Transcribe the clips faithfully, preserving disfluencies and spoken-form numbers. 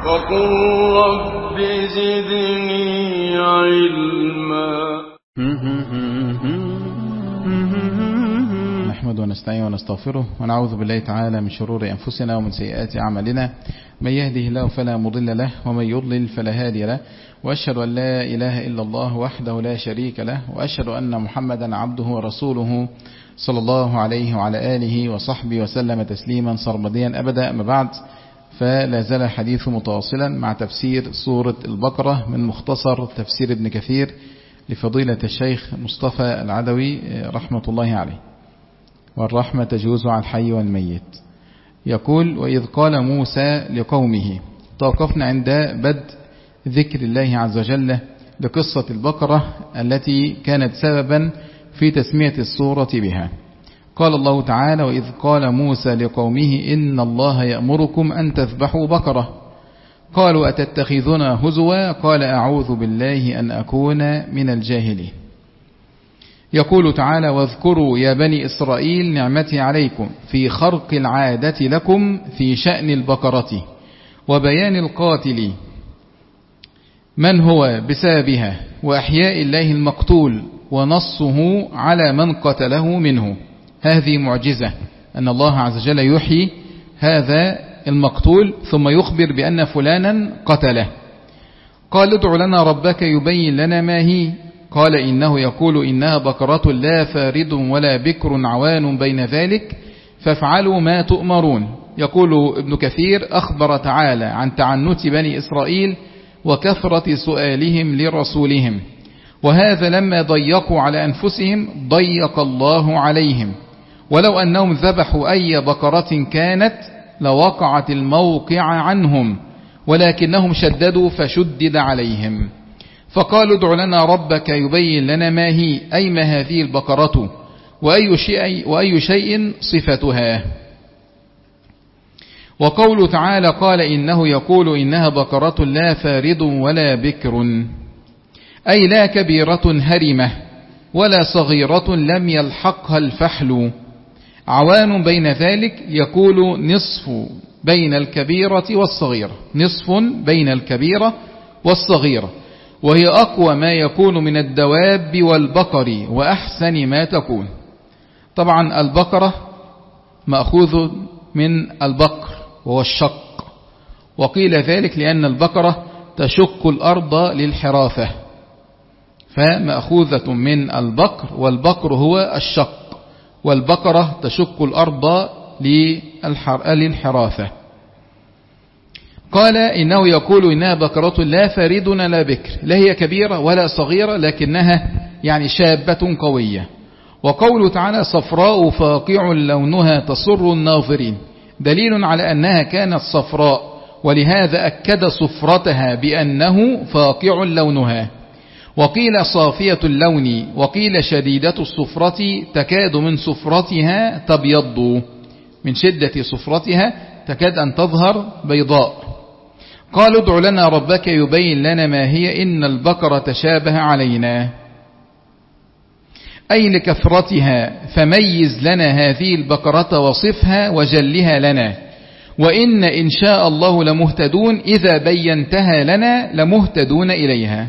وقل رب زدني علما. نحمد ونستعين ونستغفره ونعوذ بالله تعالى من شرور أنفسنا ومن سيئات أعمالنا، من يهده الله فلا مضل له ومن يضلل فلا هادي له، وأشهد أن لا إله إلا الله وحده لا شريك له، وأشهد أن محمدا عبده ورسوله صلى الله عليه وعلى آله وصحبه وسلم تسليما سرمديا أبدا. أما بعد، فلا زال الحديث متواصلا مع تفسير سورة البقرة من مختصر تفسير ابن كثير لفضيلة الشيخ مصطفى العدوي رحمة الله عليه، والرحمة تجوز على الحي والميت. يقول: وإذ قال موسى لقومه. توقفنا عند بدء ذكر الله عز وجل لقصة البقرة التي كانت سببا في تسمية السورة بها. قال الله تعالى: وإذ قال موسى لقومه إن الله يأمركم أن تذبحوا بقرة. قالوا أتتخذنا هزوا؟ قال أعوذ بالله أن أكون من الجاهلين. يقول تعالى: واذكروا يا بني إسرائيل نعمتي عليكم في خرق العادة لكم في شأن البقرة وبيان القاتل من هو بسببها وأحياء الله المقتول ونصه على من قتله منه. هذه معجزة أن الله عز وجل يحيي هذا المقتول ثم يخبر بأن فلانا قتله. قال: ادع لنا ربك يبين لنا ما هي. قال: إنه يقول إنها بقرة لا فارض ولا بكر عوان بين ذلك فافعلوا ما تؤمرون. يقول ابن كثير: أخبر تعالى عن تعنت بني إسرائيل وكثرة سؤالهم لرسولهم، وهذا لما ضيقوا على أنفسهم ضيق الله عليهم، ولو أنهم ذبحوا أي بقرة كانت لوقعت الموقع عنهم، ولكنهم شددوا فشدد عليهم. فقالوا: ادع لنا ربك يبين لنا ما هي، أي ما هذه البقرة وأي شيء, وأي شيء صفتها. وقول تعالى: قال إنه يقول إنها بقرة لا فارض ولا بكر، أي لا كبيرة هرمة ولا صغيرة لم يلحقها الفحل، عوان بين ذلك، يقول نصف بين الكبيرة والصغيرة، نصف بين الكبيرة والصغيرة، وهي أقوى ما يكون من الدواب والبقر وأحسن ما تكون. طبعا البقرة مأخوذ من البقر وهو الشق، وقيل ذلك لأن البقرة تشق الأرض للحراثة، فمأخوذة من البقر، والبقر هو الشق، والبقرة تشق الأرض للحراثة. قال: إنه يقول إنها بقرة لا فارض ولا بكر، لا هي كبيرة ولا صغيرة، لكنها يعني شابة قوية. وقول تعالى: صفراء فاقع لونها تسر الناظرين، دليل على أنها كانت صفراء، ولهذا أكد صفرتها بأنه فاقع لونها. وقيل صافية اللون، وقيل شديدة الصفرة تكاد من صفرتها تبيض، من شدة صفرتها تكاد أن تظهر بيضاء. قالوا: ادع لنا ربك يبين لنا ما هي إن البقرة تشابه علينا، أي لكثرتها، فميز لنا هذه البقرة وصفها وجلها لنا، وإن إن شاء الله لمهتدون، إذا بينتها لنا لمهتدون إليها.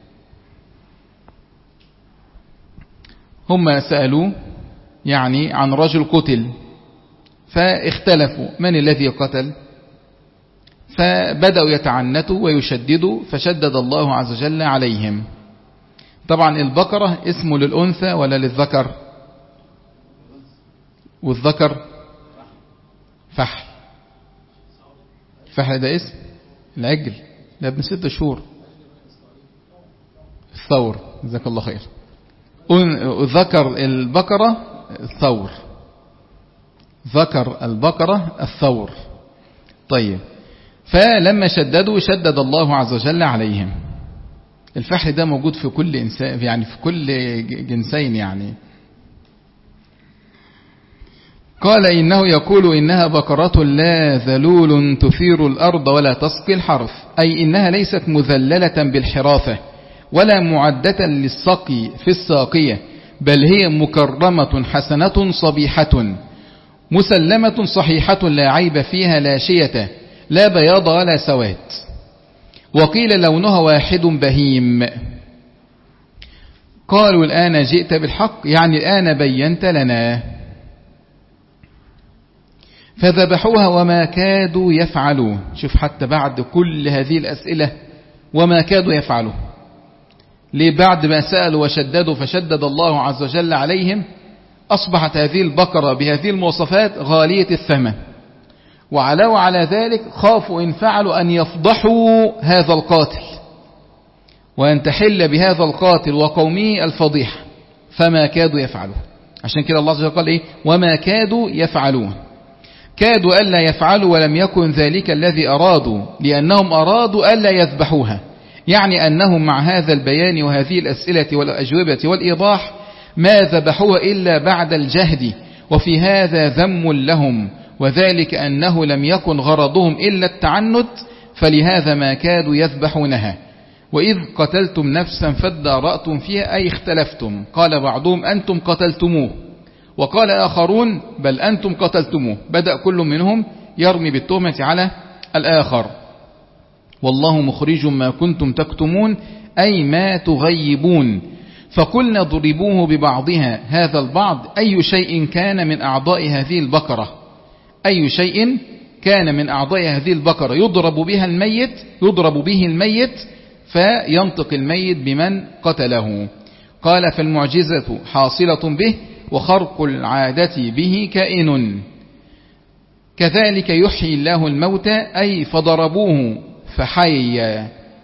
هم سألوا يعني عن رجل قتل، فاختلفوا من الذي قتل، فبدأوا يتعنتوا ويشددوا، فشدد الله عز وجل عليهم. طبعا البقرة اسم للأنثى ولا للذكر؟ والذكر فحل، فحل ده اسم العجل، ده ابن ست شهور. الثور، جزاك الله خير. ذكر البقرة الثور، ذكر البقرة الثور. طيب، فلما شددوا شدد الله عز وجل عليهم. الفحل ده موجود في كل إنسان، يعني في كل جنسين يعني. قال: إنه يقول إنها بقرة لا ذلول تثير الأرض ولا تسقي الحرث، أي إنها ليست مذللة بالحراثة ولا معدة للسقي في الساقية، بل هي مكرمة حسنة صبيحة مسلمة صحيحة لا عيب فيها لا شية لا بياض ولا سواد. وقيل لونها واحد بهيم. قالوا الآن جئت بالحق، يعني الآن بينت لنا. فذبحوها وما كادوا يفعلون. شوف حتى بعد كل هذه الأسئلة وما كادوا يفعلون. ليه؟ بعد ما سألوا وشددوا فشدد الله عز وجل عليهم، أصبحت هذه البقرة بهذه المواصفات غالية الثمن، وعلوا على ذلك خافوا إن فعلوا أن يفضحوا هذا القاتل وأن تحل بهذا القاتل وقومه الفضيحة، فما كادوا يفعلون. عشان كده الله عز وجل قال إيه؟ وما كادوا يفعلون. كادوا ألا يفعلوا ولم يكن ذلك الذي أرادوا، لأنهم أرادوا ألا يذبحوها، يعني أنهم مع هذا البيان وهذه الأسئلة والأجوبة والإيضاح ما ذبحوها إلا بعد الجهد، وفي هذا ذم لهم، وذلك أنه لم يكن غرضهم إلا التعنت، فلهذا ما كادوا يذبحونها. وإذ قتلتم نفسا فادارأتم فيها، أي اختلفتم. قال بعضهم أنتم قتلتموه، وقال آخرون بل أنتم قتلتموه. بدأ كل منهم يرمي بالتهمة على الآخر. والله مخرج ما كنتم تكتمون، أي ما تغيبون. فقلنا ضربوه ببعضها، هذا البعض أي شيء كان من أعضاء هذه البقرة، أي شيء كان من أعضاء هذه البقرة يضرب بها الميت، يضرب به الميت فينطق الميت بمن قتله. قال فالمعجزة حاصلة به، وخرق العادة به كائن. كذلك يحيي الله الموتى، أي فضربوه فحي،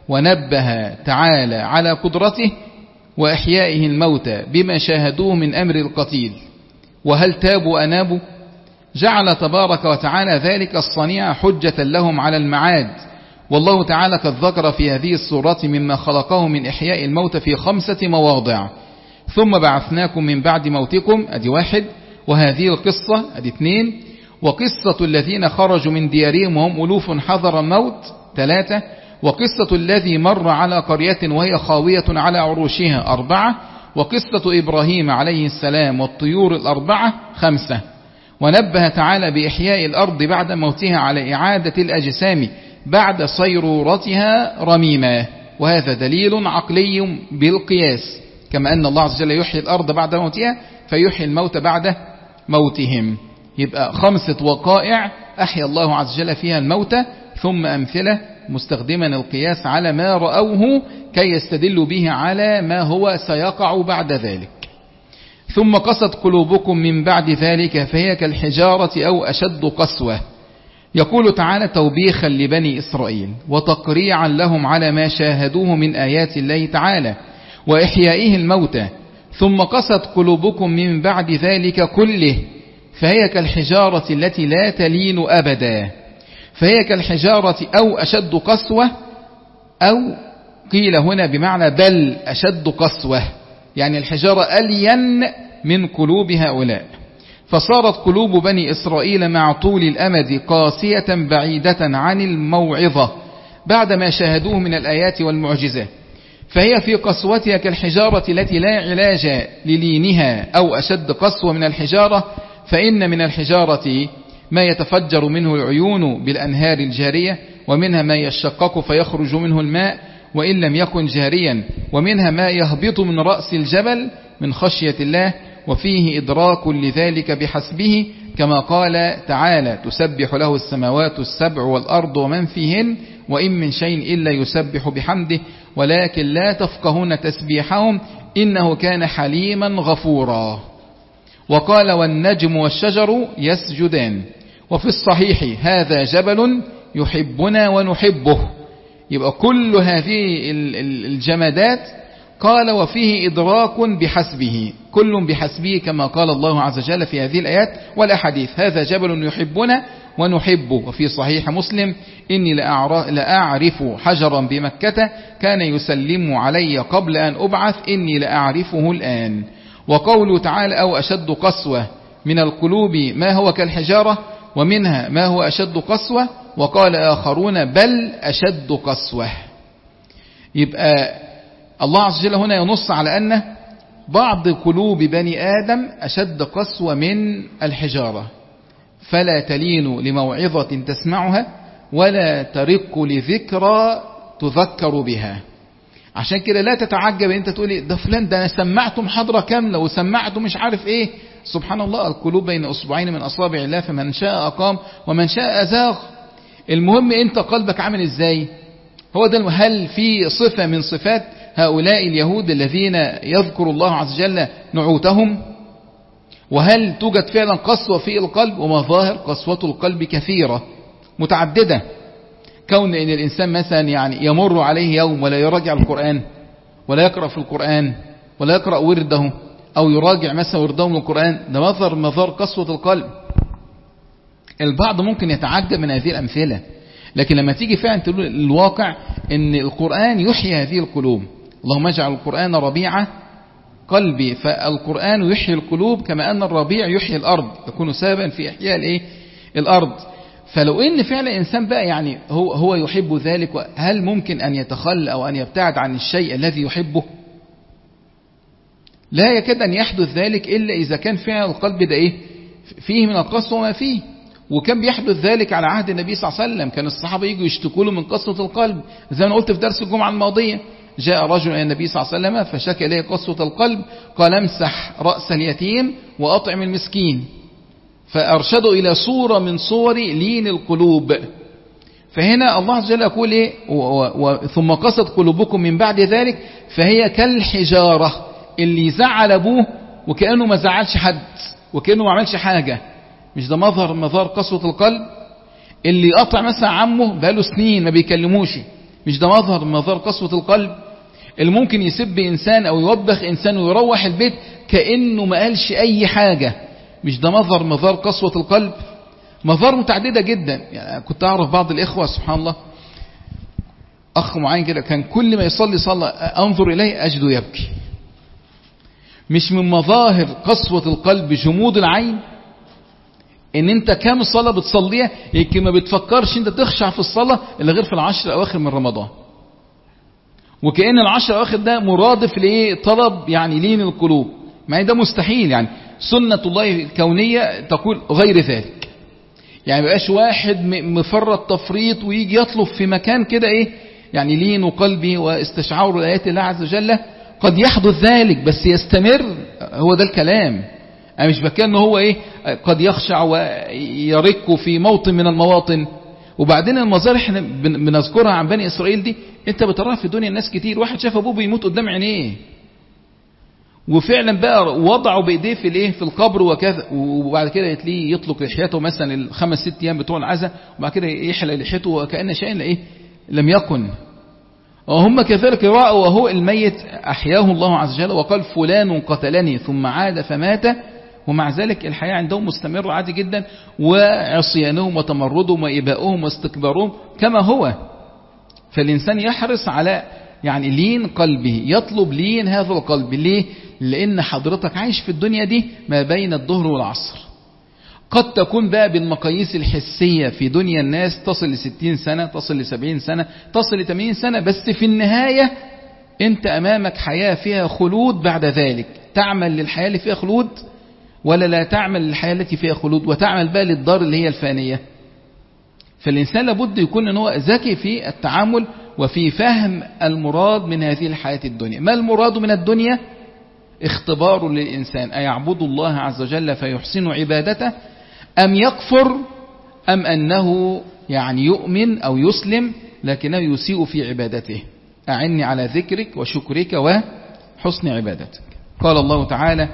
ونبه تعالى على قدرته وإحيائه الموتى بما شاهدوه من أمر القتيل. وهل تابوا أنابوا؟ جعل تبارك وتعالى ذلك الصنيع حجة لهم على المعاد. والله تعالى قد ذكر في هذه السورة مما خلقه من إحياء الموتى في خمسة مواضع. ثم بعثناكم من بعد موتكم، أدي واحد، وهذه القصة أدي اثنين، وقصة الذين خرجوا من ديارهم وهم ألوف حذر الموت ثلاثة، وقصة الذي مر على قرية وهي خاوية على عروشها أربعة، وقصة إبراهيم عليه السلام والطيور الأربعة خمسة. ونبه تعالى بإحياء الأرض بعد موتها على إعادة الأجسام بعد صيرورتها رميما، وهذا دليل عقلي بالقياس، كما أن الله عز وجل يحيي الأرض بعد موتها فيحيي الموت بعد موتهم. يبقى خمسة وقائع أحيا الله عز وجل فيها الموت، ثم أمثلة مستخدما القياس على ما رأوه كي يستدلوا به على ما هو سيقع بعد ذلك. ثم قست قلوبكم من بعد ذلك فهي كالحجارة أو أشد قسوة. يقول تعالى توبيخا لبني إسرائيل وتقريعا لهم على ما شاهدوه من آيات الله تعالى وإحيائه الموتى. ثم قست قلوبكم من بعد ذلك كله فهي كالحجارة التي لا تلين أبدا. فهي كالحجارة أو أشد قسوة، أو قيل هنا بمعنى بل أشد قسوة، يعني الحجارة ألين من قلوب هؤلاء. فصارت قلوب بني إسرائيل مع طول الأمد قاسية بعيدة عن الموعظة بعدما شاهدوه من الآيات والمعجزات، فهي في قسوتها كالحجارة التي لا علاج للينها، أو أشد قسوة من الحجارة، فإن من الحجارة ما يتفجر منه العيون بالأنهار الجارية، ومنها ما يشقق فيخرج منه الماء وإن لم يكن جاريا، ومنها ما يهبط من رأس الجبل من خشية الله، وفيه إدراك لذلك بحسبه، كما قال تعالى تسبح له السماوات السبع والأرض ومن فيهن وإن من شيء إلا يسبح بحمده ولكن لا تفقهون تسبيحهم إنه كان حليما غفورا. وقال والنجم والشجر يسجدان. وفي الصحيح هذا جبل يحبنا ونحبه. يبقى كل هذه الجمادات قال وفيه إدراك بحسبه، كل بحسبه كما قال الله عز وجل في هذه الآيات والأحاديث. هذا جبل يحبنا ونحبه. وفي صحيح مسلم إني لأعرف حجرا بمكة كان يسلم علي قبل أن أبعث إني لأعرفه الآن. وقوله تعالى أو أشد قسوة من القلوب ما هو كالحجارة، ومنها ما هو أشد قسوة، وقال آخرون بل أشد قسوة. يبقى الله عز وجل هنا ينص على أن بعض قلوب بني آدم أشد قسوة من الحجارة، فلا تلين لموعظة تسمعها ولا ترق لذكرى تذكر بها. عشان كده لا تتعجب انت تقولي ده فلان ده انا سمعته محاضرة كاملة وسمعته مش عارف ايه. سبحان الله، القلوب بين اصبعين من اصابع الله فمن شاء اقام ومن شاء ازاغ. المهم انت قلبك عامل ازاي. هو ده. هل في صفة من صفات هؤلاء اليهود الذين يذكر الله عز وجل نعوتهم؟ وهل توجد فعلا قسوة في القلب؟ ومظاهر قسوة القلب كثيرة متعددة. كون ان الانسان مثلا يعني يمر عليه يوم ولا يراجع القرآن ولا يقرأ في القرآن ولا يقرأ ورده او يراجع مثلا ورده من القرآن، ده مظهر مظهر قسوة القلب. البعض ممكن يتعجب من هذه الامثلة، لكن لما تيجي فعلا تقول الواقع ان القرآن يحيي هذه القلوب. اللهم اجعل القرآن ربيع قلبي. فالقرآن يحيي القلوب كما ان الربيع يحيي الارض، يكون سببا في احياء الايه الارض. فلو ان فعلا انسان بقى يعني هو هو يحب ذلك، هل ممكن ان يتخلى او ان يبتعد عن الشيء الذي يحبه؟ لا يكاد ان يحدث ذلك الا اذا كان فعلا القلب ده ايه فيه من القسوة وما فيه. وكان بيحدث ذلك على عهد النبي صلى الله عليه وسلم. كان الصحابة يجوا يشتكوا له من قسوة القلب، زي ما قلت في درس الجمعة الماضية. جاء رجل إلى النبي صلى الله عليه وسلم فشكى إليه قسوة القلب، قال امسح رأس اليتيم وأطعم المسكين. فأرشدوا إلى صورة من صور لين القلوب. فهنا الله عز وجل يقول إيه ثم قست قلوبكم من بعد ذلك فهي كالحجارة. اللي زعل أبوه وكأنه ما زعلش حد وكأنه ما عملش حاجة، مش ده مظهر مظهر قسوة القلب؟ اللي قطع مثلا عمه بقاله سنين ما بيكلموش، مش ده مظهر مظهر قسوة القلب؟ اللي ممكن يسب إنسان أو يوبخ إنسان ويروح البيت كأنه ما قالش أي حاجة، مش ده مظهر مظهر قسوة القلب؟ مظهر متعددة جدا. يعني كنت أعرف بعض الإخوة سبحان الله، أخ معين كده كان كل ما يصلي صلى أنظر إليه أجده يبكي. مش من مظاهر قسوة القلب جمود العين؟ ان انت كام صلاة بتصليها يمكن ما بتفكرش انت تخشع في الصلاة الا غير في العشر اواخر من رمضان، وكأن العشر اواخر ده مرادف لايه طلب يعني لين القلوب. ما ده مستحيل. يعني سنة الله الكونية تقول غير ذلك. يعني بقاش واحد مفرط تفريط ويجي يطلب في مكان كده ايه يعني لين قلبي واستشعار الآيات الله عز وجل. قد يحدث ذلك بس يستمر، هو ده الكلام. أنا مش بكى ان هو ايه قد يخشع ويرك في موطن من المواطن. وبعدين المظاهر احنا بنذكرها عن بني اسرائيل دي انت بتراها في الدنيا الناس كتير. واحد شاف ابوه بيموت قدام عينيه وفعلا بقى وضعه بايديه في الايه في القبر وكذا، وبعد كده تلاقيه يطلق لحيته مثلا الخمس ست ايام بتوع العزاء وبعد كده يحلق لحيته وكأن شيء ايه لم يكن. وهم كذلك رأوا وهو الميت أحياه الله عز وجل وقال فلان قتلني ثم عاد فمات، ومع ذلك الحياة عندهم مستمرة عادي جدا، وعصيانهم وتمردهم وإباؤهم واستكبارهم كما هو. فالإنسان يحرص على يعني لين قلبه، يطلب لين هذا القلب. ليه؟ لأن حضرتك عايش في الدنيا دي ما بين الظهر والعصر. قد تكون بقى بالمقاييس الحسية في دنيا الناس تصل لستين سنة، تصل لسبعين سنة، تصل لثمانين سنة، بس في النهاية انت أمامك حياة فيها خلود. بعد ذلك تعمل للحياة اللي فيها خلود ولا لا تعمل للحياة التي فيها خلود وتعمل بقى للدار اللي هي الفانية. فالإنسان لابد يكون أنه ذكي في التعامل وفي فهم المراد من هذه الحياة الدنيا. ما المراد من الدنيا؟ اختبار للإنسان أيعبد الله عز وجل فيحسن عبادته أم يكفر، أم أنه يعني يؤمن أو يسلم لكنه يسيء في عبادته. أعني على ذكرك وشكرك وحسن عبادتك. قال الله تعالى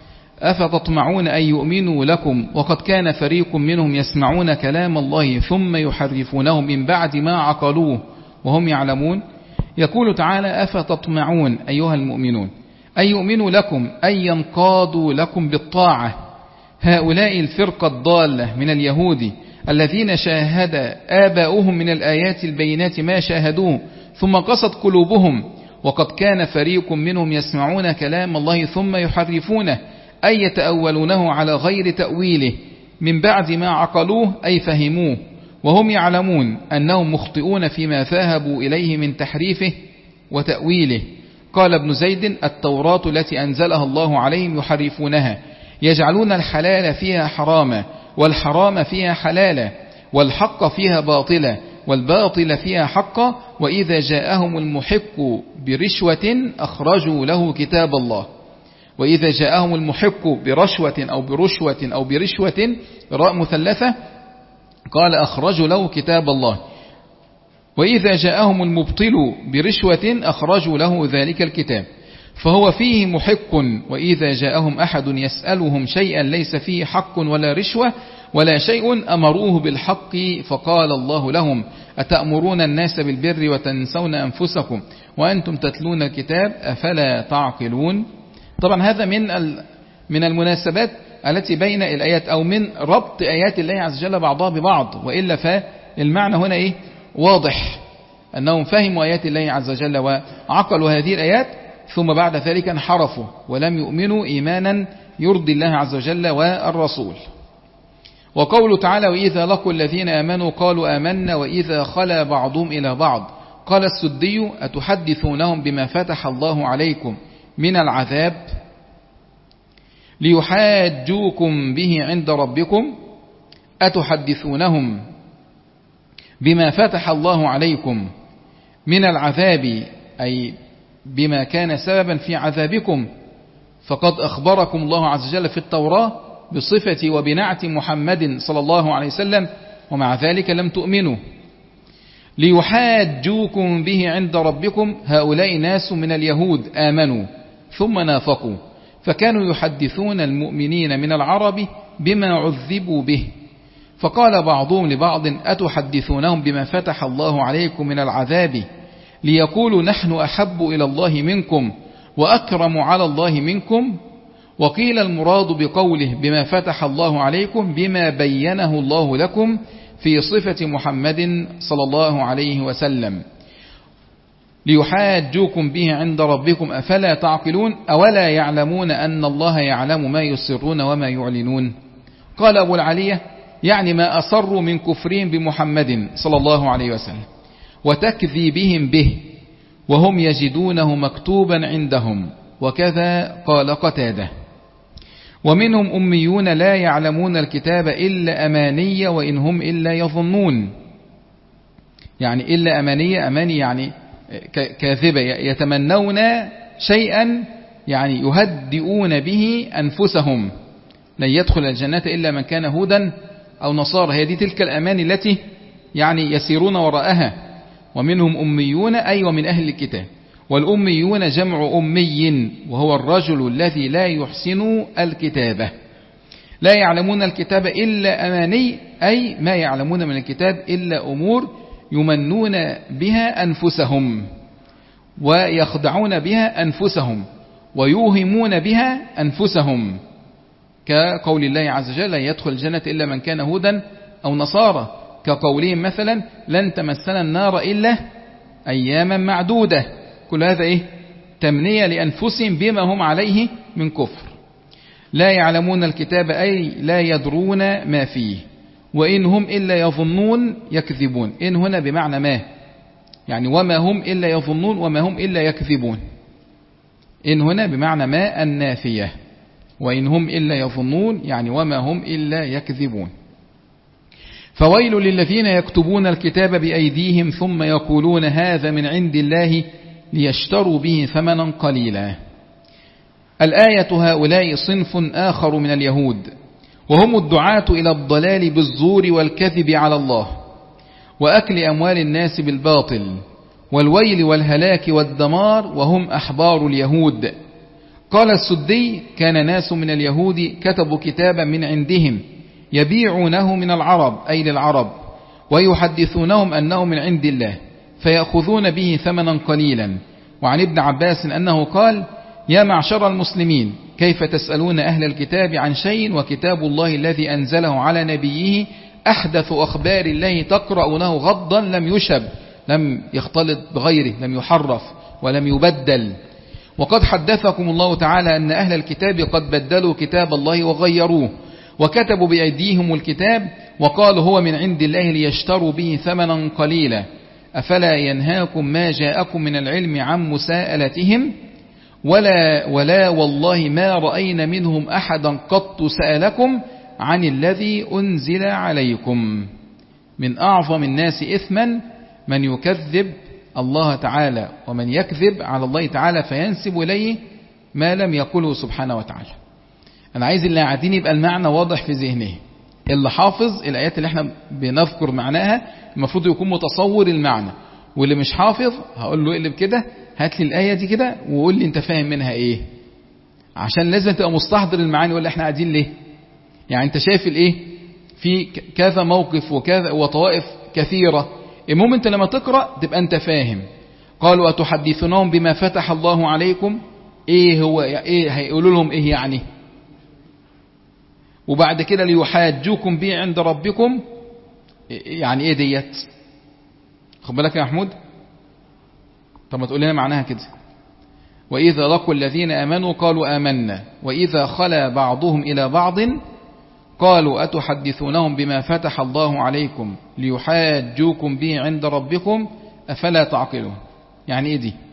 أفتطمعون أن يؤمنوا لكم وقد كان فريق منهم يسمعون كلام الله ثم يحرفونه من بعد ما عقلوه وهم يعلمون. يقول تعالى أفتطمعون أيها المؤمنون أن يؤمنوا لكم أن ينقادوا لكم بالطاعة. هؤلاء الفرقة الضالة من اليهود الذين شاهد آباؤهم من الآيات البينات ما شاهدوه ثم قست قلوبهم وقد كان فريق منهم يسمعون كلام الله ثم يحرفونه أي يتأولونه على غير تأويله من بعد ما عقلوه أي فهموه وهم يعلمون أنهم مخطئون فيما ذهبوا إليه من تحريفه وتأويله. قال ابن زيد التوراة التي أنزلها الله عليهم يحرفونها يجعلون الحلال فيها حراما والحرام فيها حلالا والحق فيها باطلا والباطل فيها حقا وإذا جاءهم المحق برشوة أخرجوا له كتاب الله. وإذا جاءهم المحق برشوة أو برشوة أو برشوة راء مثلثة قال أخرجوا له كتاب الله. وإذا جاءهم المبطل برشوة أخرجوا له ذلك الكتاب. فهو فيه محق. وإذا جاءهم أحد يسألهم شيئا ليس فيه حق ولا رشوة ولا شيء أمروه بالحق فقال الله لهم أتأمرون الناس بالبر وتنسون أنفسكم وأنتم تتلون الكتاب أفلا تعقلون. طبعا هذا من من المناسبات التي بين الآيات أو من ربط آيات الله عز وجل بعضها ببعض، وإلا فالمعنى هنا إيه واضح أنهم فهموا آيات الله عز وجل وعقلوا هذه الآيات ثم بعد ذلك انحرفوا ولم يؤمنوا إيمانا يرضي الله عز وجل والرسول. وقوله تعالى وإذا لقوا الذين آمنوا قالوا آمنا وإذا خلا بعضهم إلى بعض. قال السدي أتحدثونهم بما فتح الله عليكم من العذاب ليحاجوكم به عند ربكم. أتحدثونهم بما فتح الله عليكم من العذاب أي بما كان سببا في عذابكم، فقد أخبركم الله عز وجل في التوراة بصفة وبنعت محمد صلى الله عليه وسلم ومع ذلك لم تؤمنوا. ليحاجوكم به عند ربكم. هؤلاء ناس من اليهود آمنوا ثم نافقوا فكانوا يحدثون المؤمنين من العرب بما عذبوا به، فقال بعضهم لبعض أتحدثونهم بما فتح الله عليكم من العذاب ليقولوا نحن أحب إلى الله منكم وأكرم على الله منكم. وقيل المراد بقوله بما فتح الله عليكم بما بينه الله لكم في صفة محمد صلى الله عليه وسلم. ليحاجوكم به عند ربكم أفلا تعقلون أولا يعلمون أن الله يعلم ما يسرون وما يعلنون. قال أبو العلية يعني ما أصروا من كفرهم بمحمد صلى الله عليه وسلم وتكذيبهم به وهم يجدونه مكتوبا عندهم. وكذا قال قتادة ومنهم أميون لا يعلمون الكتاب إلا أماني وإن هم إلا يظنون. يعني إلا أمانية، أماني يعني كاذبة، يتمنون شيئا يعني يهدئون به أنفسهم لن يدخل الجنة إلا من كان هودا أو نصارى. هي دي تلك الأماني التي يعني يسيرون وراءها. ومنهم أميون أي ومن أهل الكتاب. والأميون جمع أمي وهو الرجل الذي لا يحسن الكتابة. لا يعلمون الكتاب إلا أماني أي ما يعلمون من الكتاب إلا أمور يمنون بها أنفسهم ويخدعون بها أنفسهم ويوهمون بها أنفسهم، كقول الله عز وجل لا يدخل الجنة إلا من كان هودا أو نصارى، كقولهم مثلا لن تمسنا النار إلا أياما معدودة. كل هذا إيه؟ تمنية لأنفسهم بما هم عليه من كفر. لا يعلمون الكتاب أي لا يدرون ما فيه وإن هم إلا يظنون يكذبون. إن هنا بمعنى ما، يعني وما هم إلا يظنون وما هم إلا يكذبون. إن هنا بمعنى ما النافية، وإن هم إلا يظنون يعني وما هم إلا يكذبون. فويل للذين يكتبون الكتاب بأيديهم ثم يقولون هذا من عند الله ليشتروا به ثمنا قليلا. الآية هؤلاء صنف آخر من اليهود وهم الدعاة إلى الضلال بالزور والكذب على الله وأكل أموال الناس بالباطل والويل والهلاك والدمار وهم أحبار اليهود. قال السدي كان ناس من اليهود كتبوا كتابا من عندهم يبيعونه من العرب أي للعرب ويحدثونهم أنه من عند الله فيأخذون به ثمنا قليلا. وعن ابن عباس أنه قال يا معشر المسلمين كيف تسألون أهل الكتاب عن شيء وكتاب الله الذي أنزله على نبيه أحدث أخبار الله تقرؤونه غضا لم يشب، لم يختلط بغيره، لم يحرف ولم يبدل. وقد حدثكم الله تعالى أن أهل الكتاب قد بدلوا كتاب الله وغيروه وكتبوا بأيديهم الكتاب وقالوا هو من عند الله ليشتروا به ثمنا قليلا. أفلا ينهاكم ما جاءكم من العلم عن مساءلتهم ولا, ولا والله ما رأينا منهم أحدا قط سألكم عن الذي أنزل عليكم. من أعظم الناس إثما من يكذب الله تعالى ومن يكذب على الله تعالى فينسب إليه ما لم يقله سبحانه وتعالى. أنا عايز اللي قاعدين يبقى المعنى واضح في ذهنه. اللي حافظ الآيات اللي احنا بنذكر معناها المفروض يكون متصور المعنى، واللي مش حافظ هقول له اقلب كده هات لي الآية دي كده وقول لي انت فاهم منها ايه، عشان لازم تبقى مستحضر المعاني. ولا احنا قاعدين ليه؟ يعني انت شايف الايه في كذا موقف وكذا وطوائف كثيرة، المهم انت لما تقرأ تبقى انت فاهم. قالوا أتحدثونهم بما فتح الله عليكم، ايه هو ايه هيقولوا لهم ايه يعني؟ وبعد كده ليحاجوكم به عند ربكم، يعني ايه ديت؟ خد بالك يا محمود، طب ما تقول لنا معناها كده. وإذا لقوا الذين آمنوا قالوا آمنا وإذا خلا بعضهم إلى بعض قالوا أتحدثونهم بما فتح الله عليكم ليحاجوكم به عند ربكم أفلا تعقلون. يعني ايه دي؟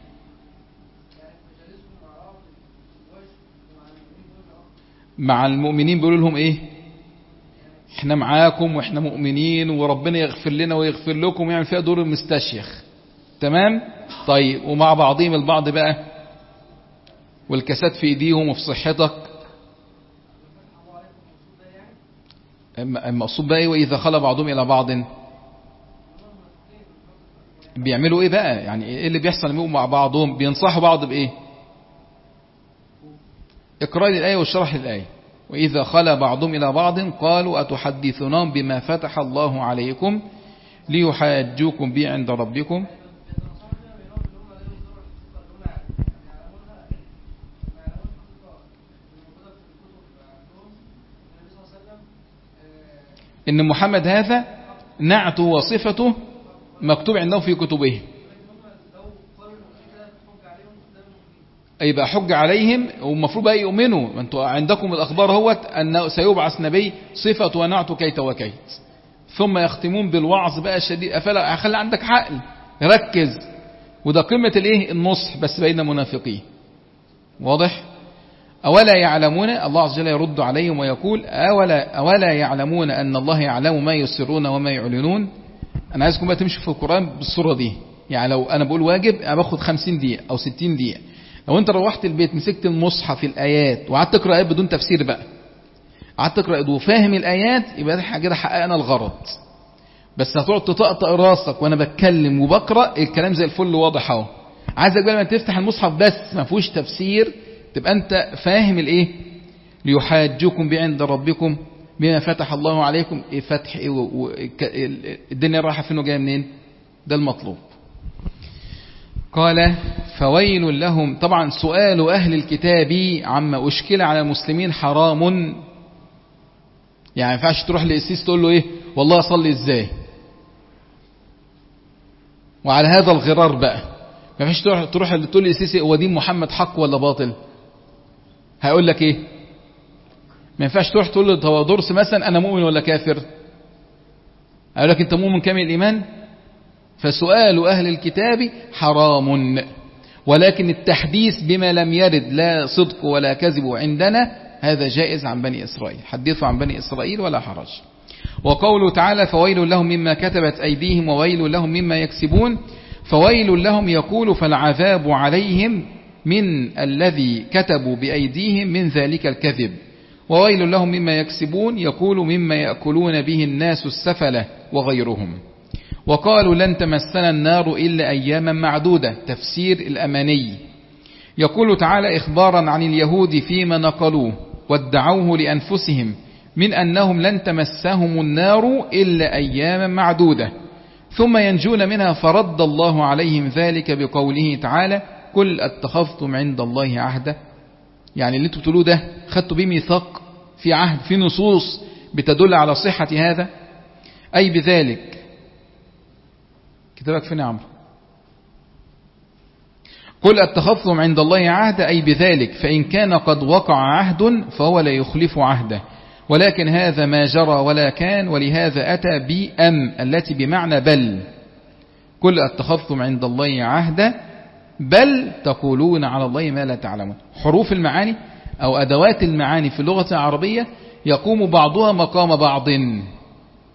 مع المؤمنين بيقولوا لهم ايه؟ احنا معاكم واحنا مؤمنين وربنا يغفر لنا ويغفر لكم، ويعمل فيها دور المستشيخ. تمام؟ طيب ومع بعضهم البعض بقى والكاسات في ايديهم وفي صحتك. المقصود بقى ايه واذا خلى بعضهم الى بعض؟ بيعملوا ايه بقى؟ يعني ايه اللي بيحصل مع بعضهم؟ بينصحوا بعض بايه؟ اقرأ لي الآية والشرح للآية. وإذا خلى بعضهم إلى بعض قالوا أتحدثونهم بما فتح الله عليكم ليحاجوكم به عند ربكم. إن محمد هذا نعته وصفته مكتوب عنده في كتبه، يبقى حج عليهم والمفروض بقى يؤمنوا. انتوا عندكم الأخبار هو أن سيبعث نبي صفة ونعت كيت وكيت، ثم يختمون بالوعظ بقى الشديد. أفلا أخلي عندك عقل ركز. وده قمة الايه النصح بس بين منافقين. واضح؟ أولا يعلمون، الله عز وجل يرد عليهم ويقول أولا, أولا يعلمون أن الله يعلم ما يسرون وما يعلنون. أنا عايزكم بقى تمشي في القرآن بالصورة دي. يعني لو أنا بقول واجب أنا باخد خمسين دقيقة أو ستين دقيقة. لو انت روحت البيت مسكت المصحف الآيات وقعدت تقرأ آيات بدون تفسير بقى، قعدت تقرأ وفاهم الآيات، يبقى ده كده حققنا الغرض. بس هتقعد تطقطق راسك وانا بتكلم وبقرأ الكلام زي الفل واضح اهو. عايزك بقى لما تفتح المصحف بس ما فيهوش تفسير تبقى انت فاهم الايه؟ ليحاجوكم به عند ربكم بما فتح الله عليكم. ايه فتح ايه الدنيا رايحه فين وجايه منين؟ ده المطلوب. قال فويل لهم. طبعا سؤال أهل الكتاب عما أشكل على المسلمين حرام. يعني ما ينفعش تروح للقسيس تقول له ايه والله أصلي ازاي، وعلى هذا الغرار بقى. ما ينفعش تروح تروح تقول للقسيس هو دين محمد حق ولا باطل، هيقول لك ايه؟ ما ينفعش تروح تقول له هو درس مثلا أنا مؤمن ولا كافر، هيقول لك أنت مؤمن كامل الإيمان. فسؤال أهل الكتاب حرام، ولكن التحديث بما لم يرد لا صدق ولا كذب عندنا هذا جائز عن بني إسرائيل. حدثوا عن بني إسرائيل ولا حرج. وقوله تعالى فويل لهم مما كتبت أيديهم وويل لهم مما يكسبون. فويل لهم يقول فالعذاب عليهم من الذي كتبوا بأيديهم من ذلك الكذب، وويل لهم مما يكسبون يقول مما يأكلون به الناس السفلة وغيرهم. وقالوا لن تمسنا النار إلا أياما معدودة. تفسير الأماني. يقول تعالى إخبارا عن اليهود فيما نقلوه وادعوه لأنفسهم من أنهم لن تمسهم النار إلا أياما معدودة ثم ينجون منها، فرد الله عليهم ذلك بقوله تعالى قل اتخذتم عند الله عهدا. يعني اللي انتوا بتقولوه ده خدتوا بيه ميثاق في عهد، في نصوص بتدل على صحة هذا. أي بذلك كتابك فين يا عمرو؟ قل اتخذتم عند الله عهدا أي بذلك، فإن كان قد وقع عهد فهو لا يخلف عهده، ولكن هذا ما جرى ولا كان، ولهذا أتى بأم التي بمعنى بل. قل اتخذتم عند الله عهدا بل تقولون على الله ما لا تعلمون. حروف المعاني أو أدوات المعاني في اللغة العربية يقوم بعضها مقام بعض.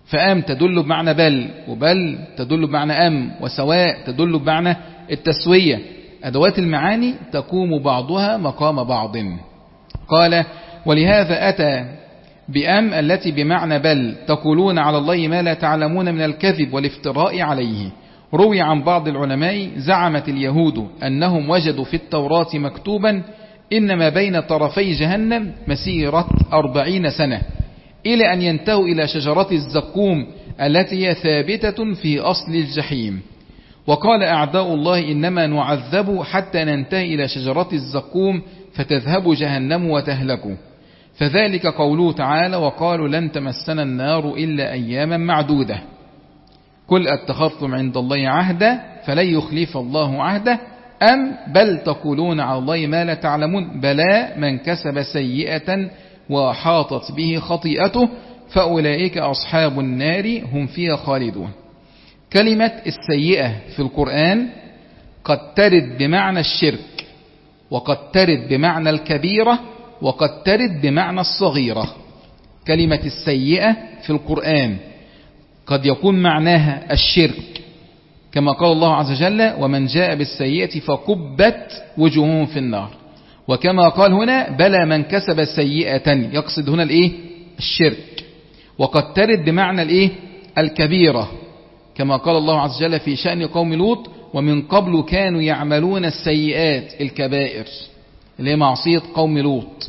فأم تدل بمعنى بل، وبل تدل بمعنى أم، وسواء تدل بمعنى التسوية. أدوات المعاني تقوم بعضها مقام بعض. قال ولهذا أتى بأم التي بمعنى بل تقولون على الله ما لا تعلمون من الكذب والافتراء عليه. روي عن بعض العلماء زعمت اليهود أنهم وجدوا في التوراة مكتوبا إنما بين طرفي جهنم مسيرة أربعين سنة إلى أن ينتهوا إلى شجرة الزقوم التي هي ثابتة في أصل الجحيم. وقال أعداء الله إنما نعذب حتى ننتهي إلى شجرة الزقوم فتذهب جهنم وتهلك. فذلك قوله تعالى وقالوا لن تمسنا النار إلا أياما معدودة. قل اتخذتم عند الله عهدا فلن يخلف الله عهده أم بل تقولون على الله ما لا تعلمون بلى من كسب سيئة وحاطت به خطيئته فأولئك أصحاب النار هم فيها خالدون. كلمة السيئة في القرآن قد ترد بمعنى الشرك، وقد ترد بمعنى الكبيرة، وقد ترد بمعنى الصغيرة. كلمة السيئة في القرآن قد يكون معناها الشرك كما قال الله عز وجل ومن جاء بالسيئة فكبت وجوههم في النار، وكما قال هنا بلى من كسب سيئة يقصد هنا الايه الشرك. وقد ترد بمعنى الايه الكبيرة كما قال الله عز وجل في شأن قوم لوط ومن قبل كانوا يعملون السيئات الكبائر اللي هي معصية قوم لوط.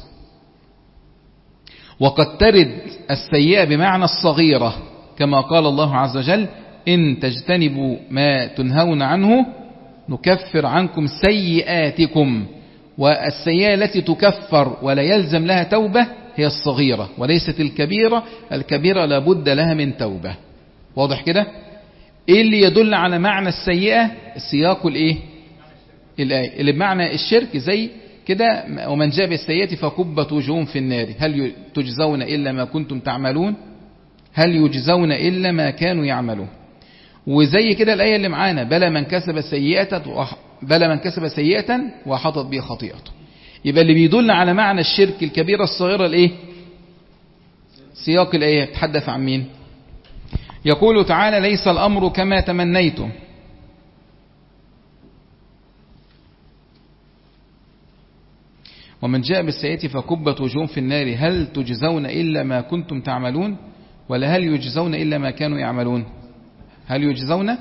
وقد ترد السيئة بمعنى الصغيرة كما قال الله عز وجل إن تجتنبوا ما تنهون عنه نكفر عنكم سيئاتكم. والسيئة التي تكفر ولا يلزم لها توبة هي الصغيرة وليست الكبيرة. الكبيرة لابد لها من توبة. واضح كده؟ ايه اللي يدل على معنى السيئة؟ السياق الايه الآية اللي بمعنى الشرك زي كده ومن جاء بالسيئة فكبت وجوههم في النار هل تجزون إلا ما كنتم تعملون هل يجزون إلا ما كانوا يعملون. وزي كده الآية اللي معانا بلى من كسب سيئة بلى من كسب سيئة وحطت به خطيئته. يبقى اللي بيدل على معنى الشرك الكبيرة الصغيرة الايه سياق الآية تحدث عن مين؟ يقول تعالى ليس الأمر كما تمنيتم ومن جاء بالسيئة فكبت وجوههم في النار هل تجزون إلا ما كنتم تعملون ولا هل يجزون إلا ما كانوا يعملون؟ هل يجزون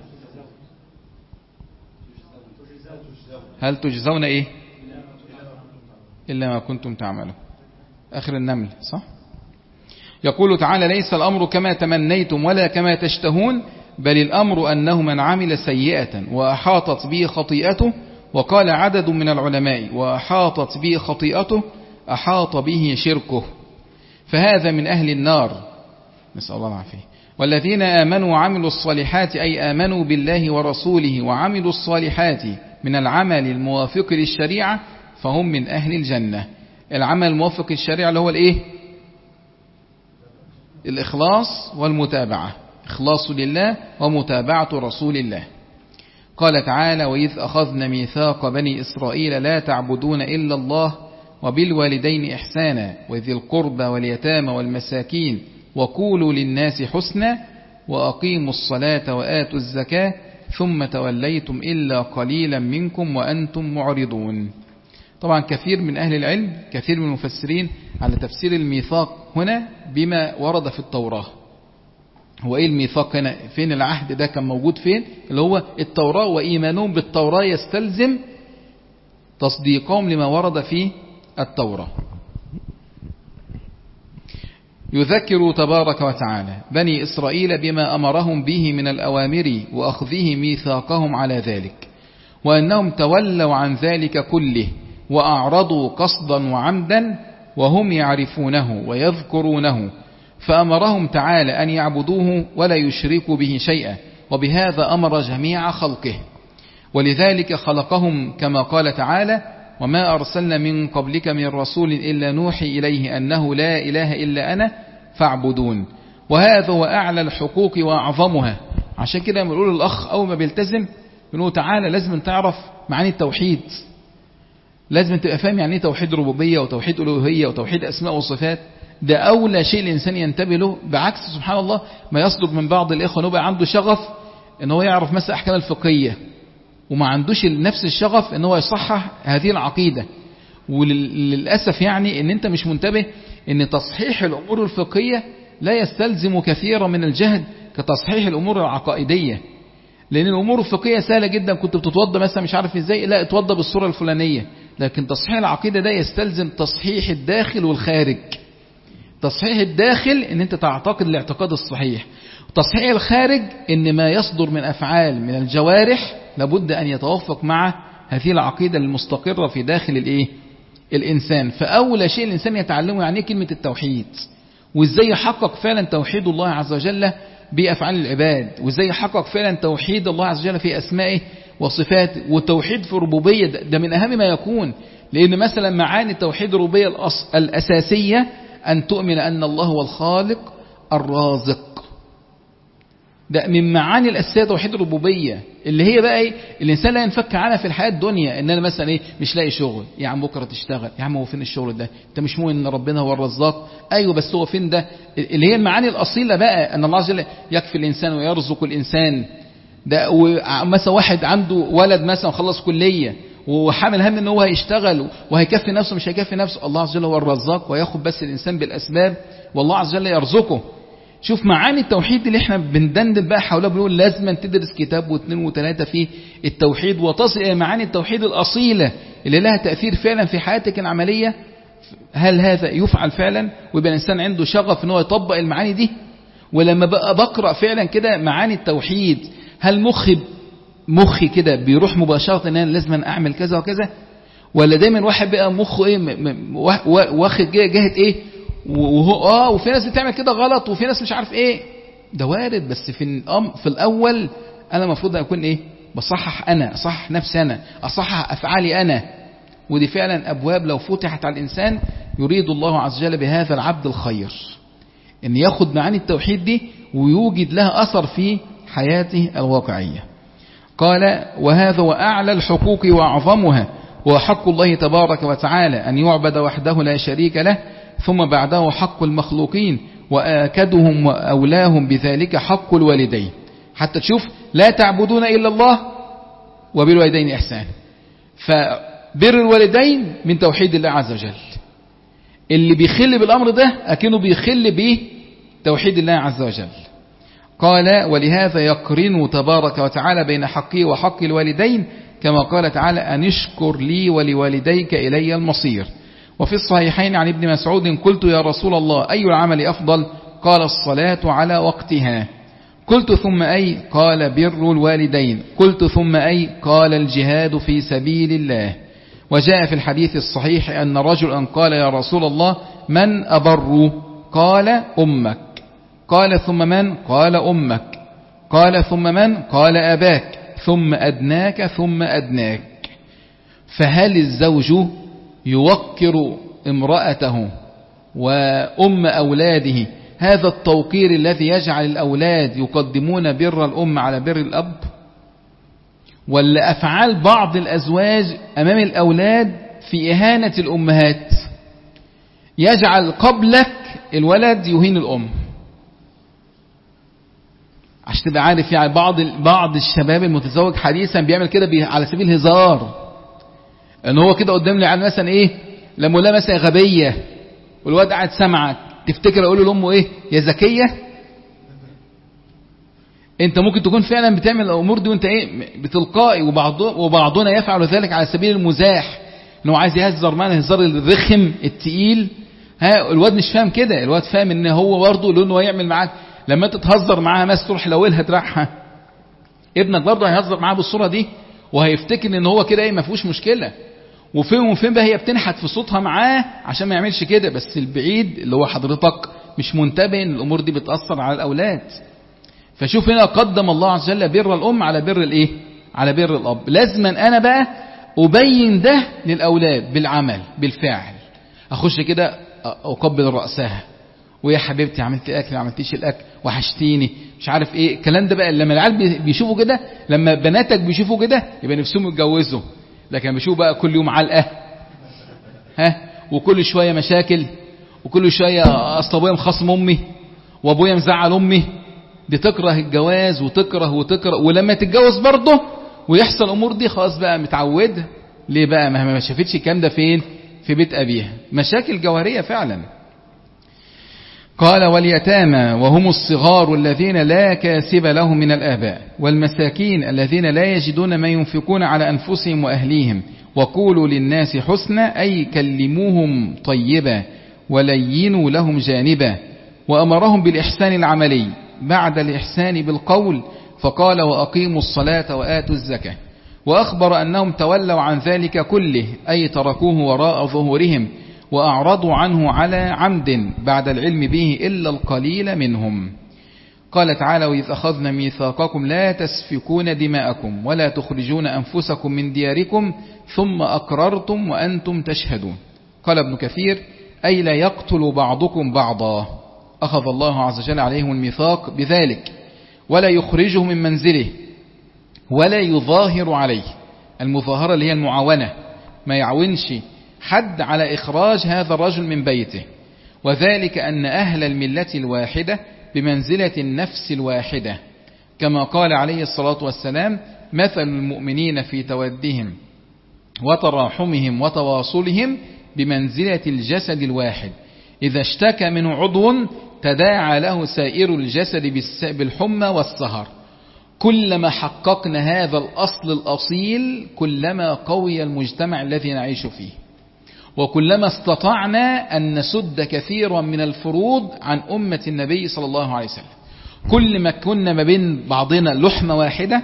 هل تجزون إيه إلا ما كنتم تعملون. آخر النمل صح. يقول تعالى ليس الأمر كما تمنيتم ولا كما تشتهون بل الأمر أنه من عمل سيئة وأحاطت به خطيئته. وقال عدد من العلماء وأحاطت به خطيئته أحاط به شركه فهذا من أهل النار نسأل الله العافية. والذين آمنوا وعملوا الصالحات أي آمنوا بالله ورسوله وعملوا الصالحات من العمل الموافق للشريعة فهم من أهل الجنة. العمل الموافق للشريعة اللي هو الإيه الإخلاص والمتابعة إخلاص لله ومتابعة رسول الله. قال تعالى وإذ أخذنا ميثاق بني إسرائيل لا تعبدون إلا الله وبالوالدين إحسانا وذي القربى واليتامى والمساكين وقولوا للناس حسنا وأقيموا الصلاة وآتوا الزكاة ثم توليتم إلا قليلا منكم وأنتم معرضون. طبعا كثير من أهل العلم كثير من المفسرين على تفسير الميثاق هنا بما ورد في التوراة. هو إيه الميثاق هنا؟ فين العهد ده كان موجود فين؟ اللي هو التوراة وإيمانهم بالتوراة يستلزم تصديقهم لما ورد في التوراة. يذكر تبارك وتعالى بني إسرائيل بما أمرهم به من الأوامر وأخذه ميثاقهم على ذلك وأنهم تولوا عن ذلك كله وأعرضوا قصدا وعمدا وهم يعرفونه ويذكرونه فأمرهم تعالى أن يعبدوه ولا يشركوا به شيئا وبهذا أمر جميع خلقه. ولذلك خلقهم كما قال تعالى وما أرسلنا من قبلك من رسول إلا نوحي إليه أنه لا إله إلا أنا فاعبدون. وهذا هو أعلى الحقوق وأعظمها. عشان كده بنقول الأخ أول ما بيلتزم بنقول تعالى لازم تعرف معاني التوحيد لازم تبقى فاهم يعني ايه توحيد ربوبية وتوحيد ألوهية وتوحيد أسماء وصفات ده أولى شيء الإنسان ينتبه له، بعكس سبحان الله ما يصدق من بعض الإخوة أنه عنده شغف أن هو يعرف مثلا أحكام الفقهية وما عندوش نفس الشغف أن هو يصحح هذه العقيدة. وللأسف يعني أن أنت مش منتبه أن تصحيح الأمور الفقهية لا يستلزم كثيرا من الجهد كتصحيح الأمور العقائدية، لأن الأمور الفقهية سهلة جدا، كنت بتتوضى مثلا مش عارف إزاي، لا اتوضى بالصورة الفلانية. لكن تصحيح العقيدة ده يستلزم تصحيح الداخل والخارج. تصحيح الداخل ان انت تعتقد الاعتقاد الصحيح، تصحيح الخارج ان ما يصدر من افعال من الجوارح لابد ان يتوافق مع هذه العقيدة المستقرة في داخل الايه الانسان. فاول شيء الانسان يتعلمه يعني كلمة التوحيد، وازاي يحقق فعلا توحيد الله عز وجل بافعال العباد، وازاي يحقق فعلا توحيد الله عز وجل في اسمائه وصفاته، والتوحيد في الربوبية ده من اهم ما يكون. لان مثلا معاني توحيد الربوبية الاساسية أن تؤمن أن الله هو الخالق الرازق، ده من معاني الأساسية توحيد الربوبية، اللي هي بقى إيه الإنسان لا ينفك عنها في الحياة الدنيا. إن أنا مثلا إيه مش لاقي شغل، يا عم بكرة تشتغل، يا عم هو فين الشغل ده؟ أنت مش مؤمن إن ربنا هو الرزاق؟ أيوه بس هو فين ده؟ اللي هي المعاني الأصيلة بقى، أن الله عز وجل يكفي الإنسان ويرزق الإنسان. ده مثلا واحد عنده ولد مثلا خلص كلية وحامل هم ان هو هيشتغل وهيكفي نفسه، مش هيكفي نفسه، الله عز وجل هو الرزاق وياخد بس الانسان بالاسباب والله عز وجل يرزقه. شوف معاني التوحيد اللي احنا بندندن بقى حولها، بنقول لازم تدرس كتاب واثنين وثلاثة في التوحيد وتصل الى معاني التوحيد الاصيلة اللي لها تأثير فعلا في حياتك العملية. هل هذا يفعل فعلا ويبقى الانسان عنده شغف ان هو يطبق المعاني دي؟ ولما بقى بقرأ فعلا كده معاني التوحيد، هل مخي مخي كده بيروح مباشرة ان انا لازم اعمل كذا وكذا، ولا دايما واحد بقى مخه ايه واخد جهة ايه وهو اه وفي ناس بتعمل كده غلط وفي ناس مش عارف ايه؟ ده وارد، بس في في الاول انا المفروض اكون ايه بصحح، انا اصحح نفسي، انا اصحح افعالي انا. ودي فعلا ابواب لو فتحت على الانسان يريد الله عز وجل بهذا العبد الخير، ان ياخد معاني التوحيد دي ويوجد لها اثر في حياته الواقعية. قال وهذا وأعلى الحقوق وأعظمها، وحق الله تبارك وتعالى أن يعبد وحده لا شريك له، ثم بعده حق المخلوقين، وآكدهم وأولاهم بذلك حق الوالدين. حتى تشوف لا تعبدون إلا الله وبالوالدين إحسان، فبر الوالدين من توحيد الله عز وجل. اللي بيخل بالأمر ده أكنه بيخل به توحيد الله عز وجل. قال ولهذا يقرن تبارك وتعالى بين حقي وحق الوالدين، كما قال تعالى أن اشكر لي ولوالديك إلي المصير. وفي الصحيحين عن ابن مسعود قلت يا رسول الله أي العمل أفضل؟ قال الصلاة على وقتها. قلت ثم أي؟ قال بر الوالدين. قلت ثم أي؟ قال الجهاد في سبيل الله. وجاء في الحديث الصحيح أن رجلا قال يا رسول الله من أبر؟ قال أمك. قال ثم من؟ قال أمك. قال ثم من؟ قال أباك، ثم أدناك ثم أدناك. فهل الزوج يوقر امرأته وأم أولاده هذا التوقير الذي يجعل الأولاد يقدمون بر الأم على بر الأب؟ ولا أفعال بعض الأزواج أمام الأولاد في إهانة الأمهات يجعل قبلك الولد يهين الأم؟ عشان تبقى عارف يعني بعض بعض الشباب المتزوج حديثا بيعمل كده على سبيل الهزار، ان هو كده قدام لي على مثلا ايه لما لا مثلا غبيه والواد قاعد سمعك، تفتكر اقول له لامه ايه يا ذكيه؟ انت ممكن تكون فعلا بتعمل الامور دي وانت ايه بتلقائي، وبعضنا يفعل ذلك على سبيل المزاح، انه عايز يهزر معنا الهزار الرخم التقيل. ها الواد مش فاهم كده، الواد فاهم ان هو برضه لانه يعمل معاك لما انت تهزر معاها مثلا تروح لويلها ترعها، ابنك برضه هيهزر معاها بالصوره دي وهيفتكر ان هو كده ايه ما فيهوش مشكله، وفين وفين بقى هي بتنحت في صوتها معاه عشان ما يعملش كده، بس البعيد اللي هو حضرتك مش منتبه ان الامور دي بتاثر على الاولاد. فشوف هنا قدم الله عز وجل بر الام على بر الايه على بر الاب. لازما انا بقى ابين ده للاولاد بالعمل بالفعل، اخش كده اقبل راسها ويا حبيبتي عملت اكل ما عملتيش الاكل وحشتيني مش عارف ايه الكلام ده بقى. لما العيال بيشوفوا كده، لما بناتك بيشوفوا كده يبقى نفسهم يتجوزوا، لكن بيشوفوا بقى كل يوم علقه ها وكل شويه مشاكل وكل شوية أصل أبويا مخصم أمي وأبويا مزعل أمي، دي تكره الجواز وتكره وتكره، ولما تتجوز برضه ويحصل أمور دي خلاص بقى متعودة. ليه بقى؟ ما شافتش الكلام ده فين؟ في بيت أبيها. مشاكل جوهرية فعلا. قال واليتامى وهم الصغار الذين لا كاسب لهم من الآباء والمساكين الذين لا يجدون ما ينفقون على أنفسهم وأهليهم وقولوا للناس حسنا، أي كلموهم طيبا ولينوا لهم جانبا. وأمرهم بالإحسان العملي بعد الإحسان بالقول، فقال وأقيموا الصلاة وآتوا الزكاة. وأخبر أنهم تولوا عن ذلك كله، أي تركوه وراء ظهورهم وأعرضوا عنه على عمد بعد العلم به إلا القليل منهم. قال تعالى وإذ أخذنا ميثاقكم لا تسفكون دماءكم ولا تخرجون أنفسكم من دياركم ثم أقررتم وأنتم تشهدون. قال ابن كثير أي لا يقتل بعضكم بعضا، أخذ الله عز وجل عليهم الميثاق بذلك، ولا يخرجه من منزله ولا يظاهر عليه. المظاهرة اللي هي المعاونة، ما يعونش حد على إخراج هذا الرجل من بيته. وذلك أن أهل الملة الواحدة بمنزلة النفس الواحدة، كما قال عليه الصلاة والسلام مثل المؤمنين في تودهم وتراحمهم وتواصلهم بمنزلة الجسد الواحد، إذا اشتكى منه عضو تداعى له سائر الجسد بالحمى والسهر. كلما حققنا هذا الأصل الأصيل كلما قوي المجتمع الذي نعيش فيه، وكلما استطعنا أن نسد كثيرا من الفروض عن أمة النبي صلى الله عليه وسلم. كل ما كنا ما بين بعضنا لحمة واحدة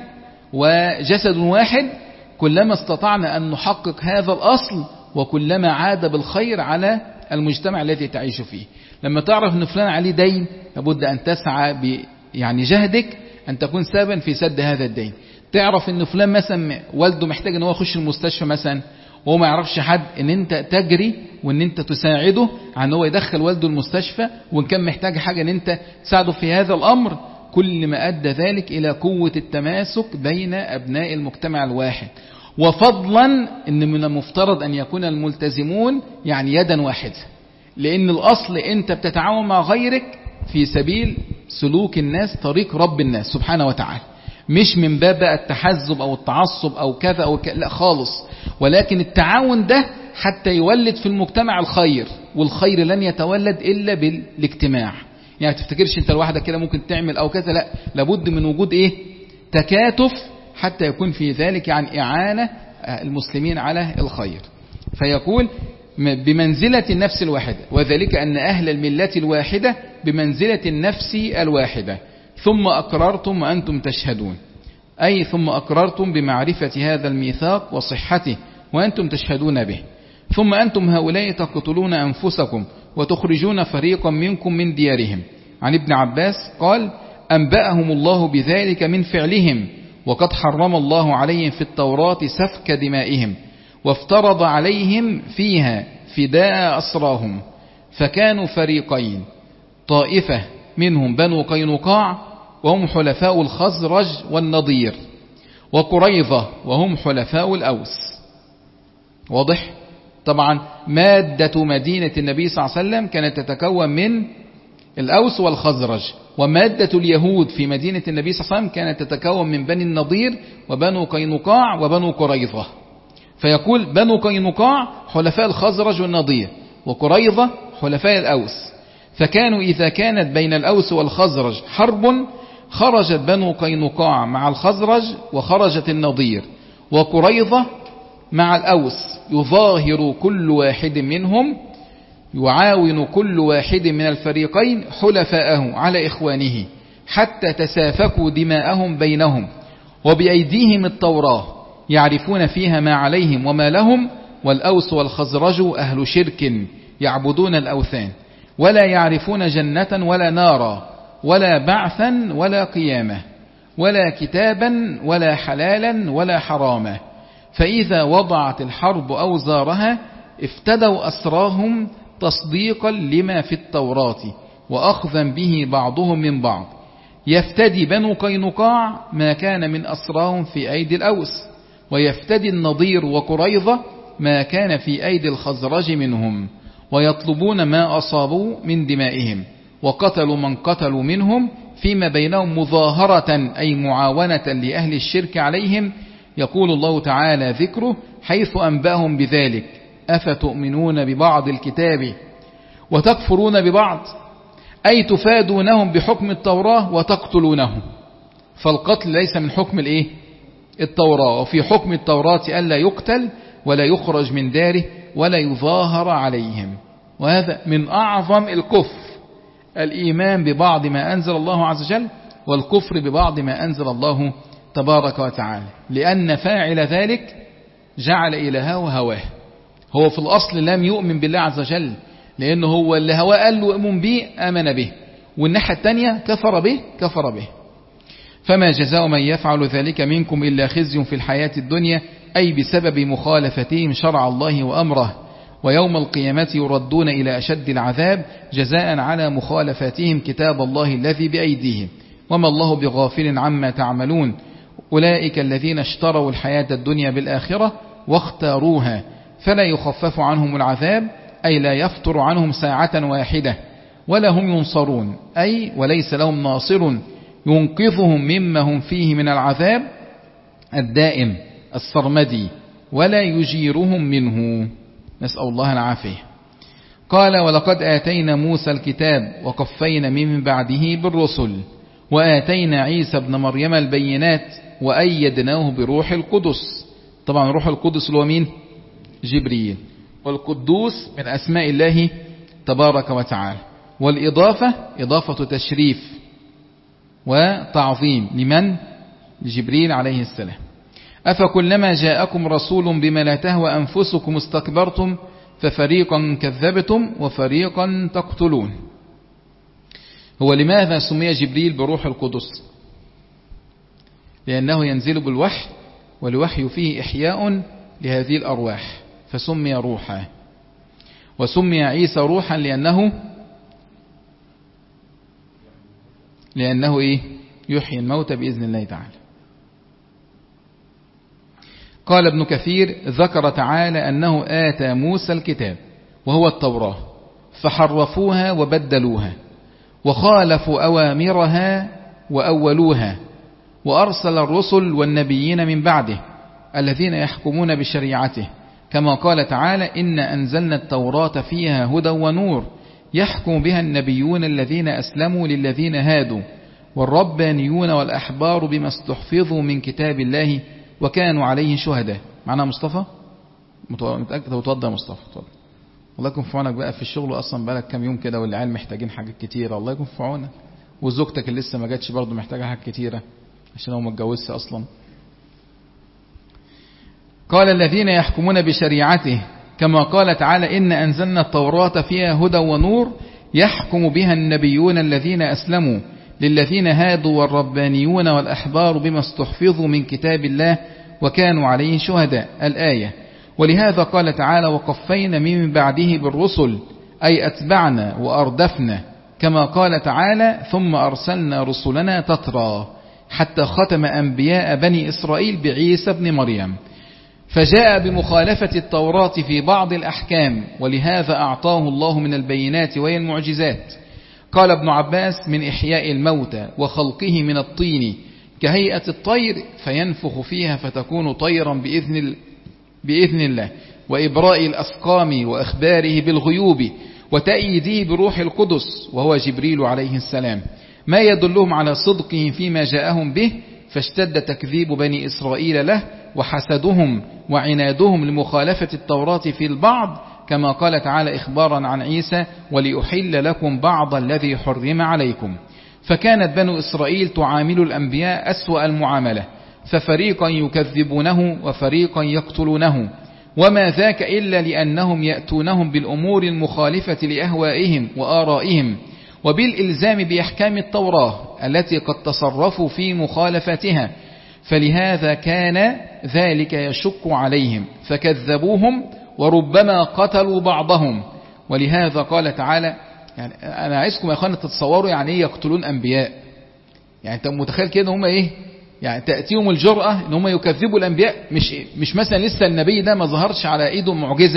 وجسد واحد كلما استطعنا أن نحقق هذا الأصل، وكلما عاد بالخير على المجتمع الذي تعيش فيه. لما تعرف أن فلان عليه دين لابد أن تسعى ب يعني جهدك أن تكون سببا في سد هذا الدين. تعرف أن فلان مثلا والده محتاج أن هو يخش المستشفى مثلا وهو ما يعرفش حد، ان انت تجري وان انت تساعده عن هو يدخل والده المستشفى، وان كان محتاج حاجة ان انت تساعده في هذا الامر. كل ما ادى ذلك الى قوة التماسك بين ابناء المجتمع الواحد. وفضلا ان من المفترض ان يكون الملتزمون يعني يدا واحدة، لان الاصل انت بتتعاون مع غيرك في سبيل سلوك الناس طريق رب الناس سبحانه وتعالى، مش من باب التحزب او التعصب او كذا او كذا، لا خالص. ولكن التعاون ده حتى يولد في المجتمع الخير، والخير لن يتولد الا بالاجتماع. يعني تفتكرش انت لوحدك كده ممكن تعمل او كذا، لا، لابد من وجود ايه؟ تكاتف حتى يكون في ذلك يعني اعانة المسلمين على الخير. فيقول بمنزلة النفس الواحدة، وذلك أن أهل الملة الواحدة بمنزلة النفس الواحدة. ثم أقررتم وأنتم تشهدون، أي ثم أقررتم بمعرفة هذا الميثاق وصحته وأنتم تشهدون به. ثم أنتم هؤلاء تقتلون أنفسكم وتخرجون فريقا منكم من ديارهم. عن ابن عباس قال أنبأهم الله بذلك من فعلهم، وقد حرم الله عليهم في التوراة سفك دمائهم، وافترض عليهم فيها فداء أسراهم. فكانوا فريقين، طائفة منهم بنو قينقاع وهم حلفاء الخزرج والنضير، وقريظة وهم حلفاء الأوس. واضح؟ طبعا مادة مدينة النبي صلى الله عليه وسلم كانت تتكون من الأوس والخزرج، ومادة اليهود في مدينة النبي صلى الله عليه وسلم كانت تتكون من بني النضير وبنو قينقاع وبنو قريظة. فيقول بنو قينقاع حلفاء الخزرج والنضير، وقريظة حلفاء الأوس. فكانوا إذا كانت بين الأوس والخزرج حرب خرجت بنو قينقاع مع الخزرج وخرجت النضير، وقريظة مع الأوس، يظاهر كل واحد منهم يعاون كل واحد من الفريقين حلفاءه على إخوانه حتى تسافكوا دماءهم بينهم، وبأيديهم التوراة يعرفون فيها ما عليهم وما لهم. والأوس والخزرج أهل شرك يعبدون الأوثان، ولا يعرفون جنة ولا نارا ولا بعثا ولا قيامة ولا كتابا ولا حلالا ولا حراما. فإذا وضعت الحرب أوزارها افتدوا أسراهم تصديقا لما في التوراة وأخذا به بعضهم من بعض. يفتدي بنو قينقاع ما كان من أسراهم في أيدي الأوس، ويفتدي النضير وقريظة ما كان في أيدي الخزرج منهم. ويطلبون ما أصابوا من دمائهم وقتلوا من قتلوا منهم فيما بينهم مظاهرة أي معاونة لأهل الشرك عليهم. يقول الله تعالى ذكره حيث أنبأهم بذلك أفتؤمنون ببعض الكتاب وتكفرون ببعض، أي تفادونهم بحكم التوراة وتقتلونهم. فالقتل ليس من حكم الإيه؟ التوراة، وفي حكم التوراة ألا يقتل ولا يخرج من داره ولا يظاهر عليهم. وهذا من أعظم الكفر، الإيمان ببعض ما أنزل الله عز وجل والكفر ببعض ما أنزل الله تبارك وتعالى، لأن فاعل ذلك جعل إلهه هواه. هو في الأصل لم يؤمن بالله عز وجل، لأنه هو اللي هواه قال له أؤمن به آمن به، والناحية الثانية كفر به كفر به. فما جزاء من يفعل ذلك منكم إلا خزي في الحياة الدنيا، أي بسبب مخالفتهم شرع الله وأمره، ويوم القيامة يردون إلى أشد العذاب جزاء على مخالفتهم كتاب الله الذي بأيديهم، وما الله بغافل عما تعملون. أولئك الذين اشتروا الحياة الدنيا بالآخرة واختاروها فلا يخفف عنهم العذاب، أي لا يفتر عنهم ساعة واحدة، ولا هم ينصرون، أي وليس لهم ناصر ينقذهم مما هم فيه من العذاب الدائم السرمدي، ولا يجيرهم منه. نسأل الله العافية. قال ولقد آتينا موسى الكتاب وقفينا من بعده بالرسل، وآتينا عيسى ابن مريم البينات وأيدناه بروح القدس. طبعا روح القدس اللي هو مين؟ جبريل. والقدوس من أسماء الله تبارك وتعالى. والإضافة إضافة تشريف وتعظيم لمن؟ لجبريل عليه السلام. أفكلما جاءكم رسول بما لا تهوى أنفسكم استكبرتم ففريقا كذبتم وفريقا تقتلون. هو لماذا سمي جبريل بروح القدس؟ لأنه ينزل بالوحي، والوحي فيه إحياء لهذه الأرواح فسمي روحا. وسمي عيسى روحا لأنه لأنه إيه؟ يحيي الموتى بإذن الله تعالى. قال ابن كثير ذكر تعالى أنه آتى موسى الكتاب وهو التوراة فحرفوها وبدلوها وخالفوا أوامرها وأولوها، وأرسل الرسل والنبيين من بعده الذين يحكمون بشريعته، كما قال تعالى إن أنزلنا التوراة فيها هدى ونور يحكم بها النبيون الذين أسلموا للذين هادوا والربانيون والأحبار بما استحفظوا من كتاب الله وكانوا عليه شهداء. معنا مصطفى؟ متأكد وتوضى يا مصطفى؟ توضى. الله يكون في عونك بقى في الشغل، أصلا بقالك كام يوم كده والعيال محتاجين حاجات كتيرة. الله يكون في عونك. وزوجتك اللي لسه ما جاتش برضه محتاجة حاجات كتيرة عشان هو ما اتجوزش أصلا. قال الذين يحكمون بشريعته، كما قال تعالى إن أنزلنا التوراة فيها هدى ونور يحكم بها النبيون الذين أسلموا للذين هادوا والربانيون والأحبار بما استحفظوا من كتاب الله وكانوا عليه شهداء. الآية. ولهذا قال تعالى وقفينا من بعده بالرسل، أي أتبعنا وأردفنا، كما قال تعالى ثم أرسلنا رسلنا تترى، حتى ختم أنبياء بني إسرائيل بعيسى بن مريم، فجاء بمخالفة التوراة في بعض الأحكام، ولهذا أعطاه الله من البينات وهي المعجزات. قال ابن عباس من إحياء الموتى وخلقه من الطين كهيئة الطير فينفخ فيها فتكون طيرا بإذن, بإذن الله، وإبراء الأسقام وإخباره بالغيوب وتأييده بروح القدس وهو جبريل عليه السلام، ما يدلهم على صدقه فيما جاءهم به، فاشتد تكذيب بني إسرائيل له وحسدهم وعنادهم لمخالفة التوراة في البعض، كما قال تعالى إخبارا عن عيسى ولأحل لكم بعض الذي حرم عليكم. فكانت بنو إسرائيل تعامل الأنبياء أسوأ المعاملة، ففريقا يكذبونه وفريقا يقتلونه، وما ذاك إلا لأنهم يأتونهم بالأمور المخالفة لأهوائهم وآرائهم وبالإلزام بأحكام التوراة التي قد تصرفوا في مخالفتها، فلهذا كان ذلك يشق عليهم فكذبوهم وربما قتلوا بعضهم. ولهذا قال تعالى، يعني أنا عايزكم يا أخوانا تتصوروا يعني إيه يقتلون أنبياء. يعني أنت متخيل كده هم إيه؟ يعني تأتيهم الجرأة إن هم يكذبوا الأنبياء، مش مش مثلا لسه النبي ده ما ظهرش على إيده معجزة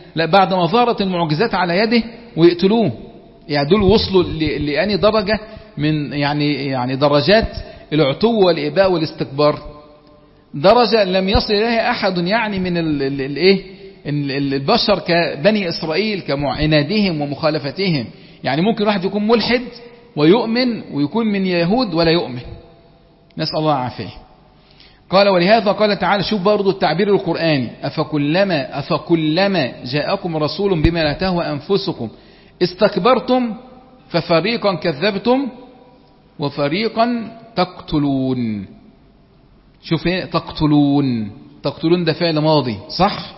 لا، بعد ما ظهرت المعجزات على يده ويقتلوه. يعني دول وصلوا لأني درجة من يعني يعني درجات العتو والإباء والاستكبار، درجة لم يصل إليها أحد يعني من الايه البشر كبني إسرائيل كعنادهم ومخالفتهم. يعني ممكن واحد يكون ملحد ويؤمن ويكون من يهود ولا يؤمن، نسأل الله العافية. قال ولهذا قال تعالى، شوف برضو التعبير القرآني، أفكلما, أفكلما جاءكم رسول بما لا تهوى أنفسكم استكبرتم ففريقا كذبتم وفريقا تقتلون. شوف ايه تقتلون، تقتلون ده فعل ماضي صح،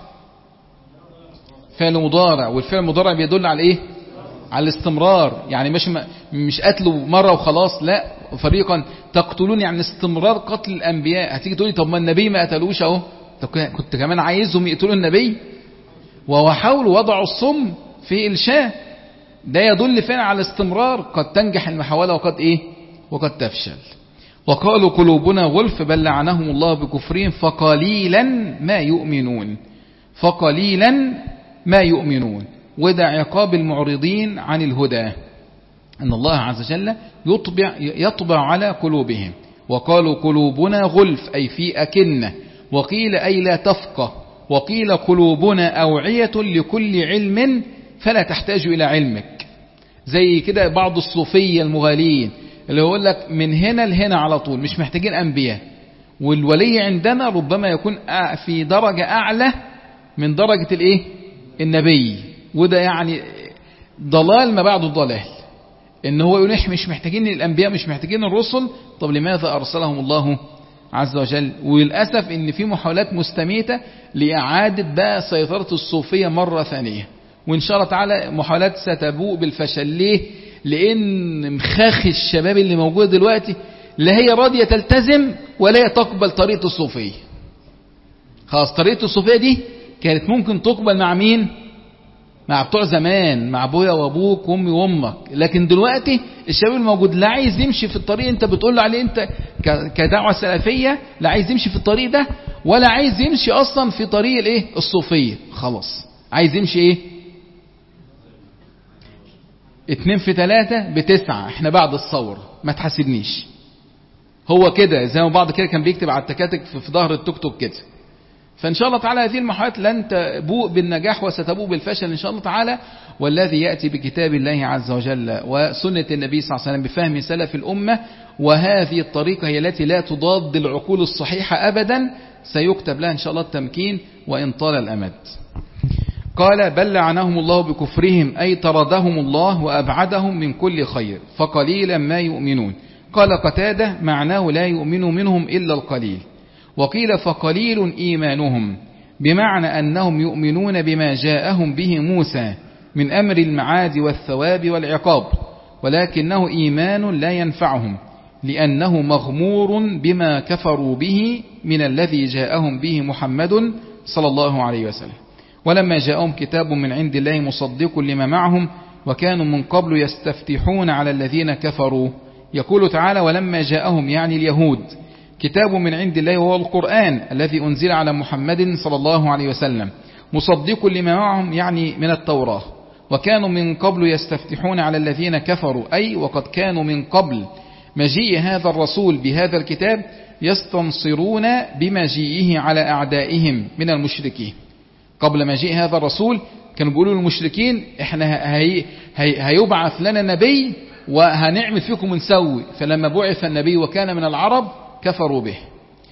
فعل مضارع، والفعل المضارع بيدل على ايه؟ على الاستمرار. يعني مش مش قتلوا مرة وخلاص، لا، فريقا تقتلون يعني استمرار قتل الأنبياء. هتيجي تقولي طب ما النبي ما قتلوش اهو، كنت كمان عايزهم يقتلوا النبي، وهو حاولوا وضعوا الصم في الشاه. ده يدل فعلا على استمرار، قد تنجح المحاولة وقد ايه وقد تفشل. وقالوا قلوبنا غلف بل لعنهم الله بكفرهم فقليلا ما يؤمنون، فقليلا ما يؤمنون. وده عقاب المعرضين عن الهدى، أن الله عز وجل يطبع, يطبع على قلوبهم. وقالوا قلوبنا غلف أي في أكنة، وقيل أي لا تفقه، وقيل قلوبنا أوعية لكل علم فلا تحتاج إلى علمك. زي كده بعض الصوفية المغالين اللي يقول لك من هنا لهنا على طول، مش محتاجين أنبياء. والولي عندنا ربما يكون في درجة أعلى من درجة الإيه النبي. وده يعني ضلال ما بعد الضلال، إن هو يقول مش محتاجين الأنبياء، مش محتاجين الرسل. طب لماذا أرسلهم الله عز وجل؟ وللأسف إن في محاولات مستميتة لإعادة بقى سيطرة الصوفية مرة ثانية، وإن شاء الله تعالى محاولات ستبوء بالفشل. ليه؟ لأن مخاخ الشباب اللي موجود دلوقتي لا هي راضية تلتزم ولا هي تقبل طريقة الصوفية. خلاص طريقة الصوفية دي كانت ممكن تقبل مع مين؟ مع بتوع زمان، مع ابويا وابوك وامي وامك. لكن دلوقتي الشباب الموجود لا عايز يمشي في الطريق انت بتقول له عليه انت كدعوة سلفية، لا عايز يمشي في الطريق ده، ولا عايز يمشي اصلا في طريق الايه الصوفية. خلاص عايز يمشي ايه اتنين في تلاتة بتسعة، احنا بعد الثورة ما تحاسبنيش. هو كده زي ما بعض كده كان بيكتب على التكاتك في ظهر التوك توك كده. فإن شاء الله تعالى هذه المحاولات لن تبوء بالنجاح وستبوء بالفشل إن شاء الله تعالى. والذي يأتي بكتاب الله عز وجل وسنة النبي صلى الله عليه وسلم بفهم سلف الأمة، وهذه الطريقة هي التي لا تضاد العقول الصحيحة أبدا، سيكتب لها إن شاء الله التمكين وإن طال الأمد. قال بل لعنهم الله بكفرهم أي طردهم الله وأبعدهم من كل خير فقليلا ما يؤمنون. قال قتادة معناه لا يؤمن منهم إلا القليل. وقيل فقليل إيمانهم بمعنى أنهم يؤمنون بما جاءهم به موسى من أمر المعاد والثواب والعقاب، ولكنه إيمان لا ينفعهم لأنه مغمور بما كفروا به من الذي جاءهم به محمد صلى الله عليه وسلم. ولما جاءهم كتاب من عند الله مصدق لما معهم وكانوا من قبل يستفتحون على الذين كفروا. يقول تعالى ولما جاءهم يعني اليهود كتاب من عند الله وهو القرآن الذي أنزل على محمد صلى الله عليه وسلم مصدق لما معهم يعني من التوراة، وكانوا من قبل يستفتحون على الذين كفروا أي وقد كانوا من قبل مجيء هذا الرسول بهذا الكتاب يستنصرون بمجيئه على أعدائهم من المشركين. قبل مجيء هذا الرسول كانوا بيقولوا للمشركين احنا هي هي هيبعث لنا نبي وهنعمل فيكم ونسوي، فلما بعث النبي وكان من العرب كفروا به.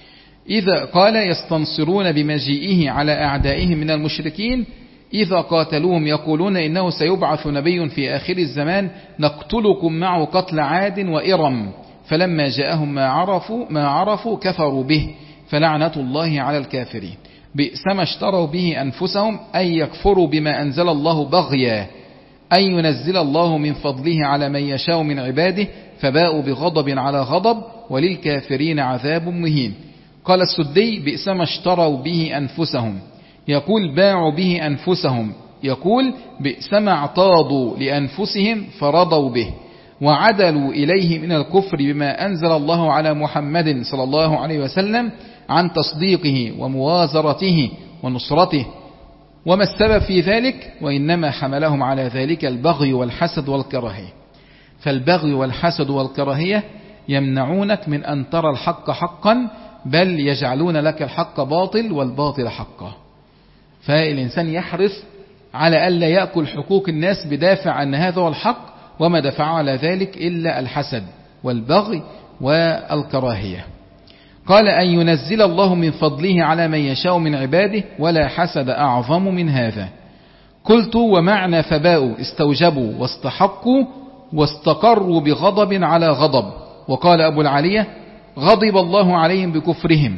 إذا قال يستنصرون بمجيئه على أعدائهم من المشركين إذا قاتلوهم يقولون إنه سيبعث نبي في آخر الزمان نقتلكم معه قتل عاد وإرم، فلما جاءهم ما عرفوا ما عرفوا كفروا به فلعنة الله على الكافرين. بئس ما اشتروا به أنفسهم أي يكفروا بما أنزل الله بغيا أن ينزل الله من فضله على من يشاء من عباده فباءوا بغضب على غضب وللكافرين عذاب مهين. قال السدي بئس ما اشتروا به أنفسهم، يقول باعوا به أنفسهم، يقول بئس ما اعتاضوا لأنفسهم فرضوا به وعدلوا إليه من الكفر بما أنزل الله على محمد صلى الله عليه وسلم عن تصديقه وموازرته ونصرته وما السبب في ذلك؟ وإنما حملهم على ذلك البغي والحسد والكراهية. فالبغي والحسد والكراهية يمنعونك من أن ترى الحق حقا، بل يجعلون لك الحق باطل والباطل حقا. فالإنسان يحرص على ألا يأكل حقوق الناس بدافع أن هذا هو الحق، وما دفعه على ذلك إلا الحسد والبغي والكراهية. قال أن ينزل الله من فضله على من يشاء من عباده، ولا حسد أعظم من هذا. قلت ومعنى فباءوا استوجبوا واستحقوا واستقروا بغضب على غضب. وقال أبو العالية غضب الله عليهم بكفرهم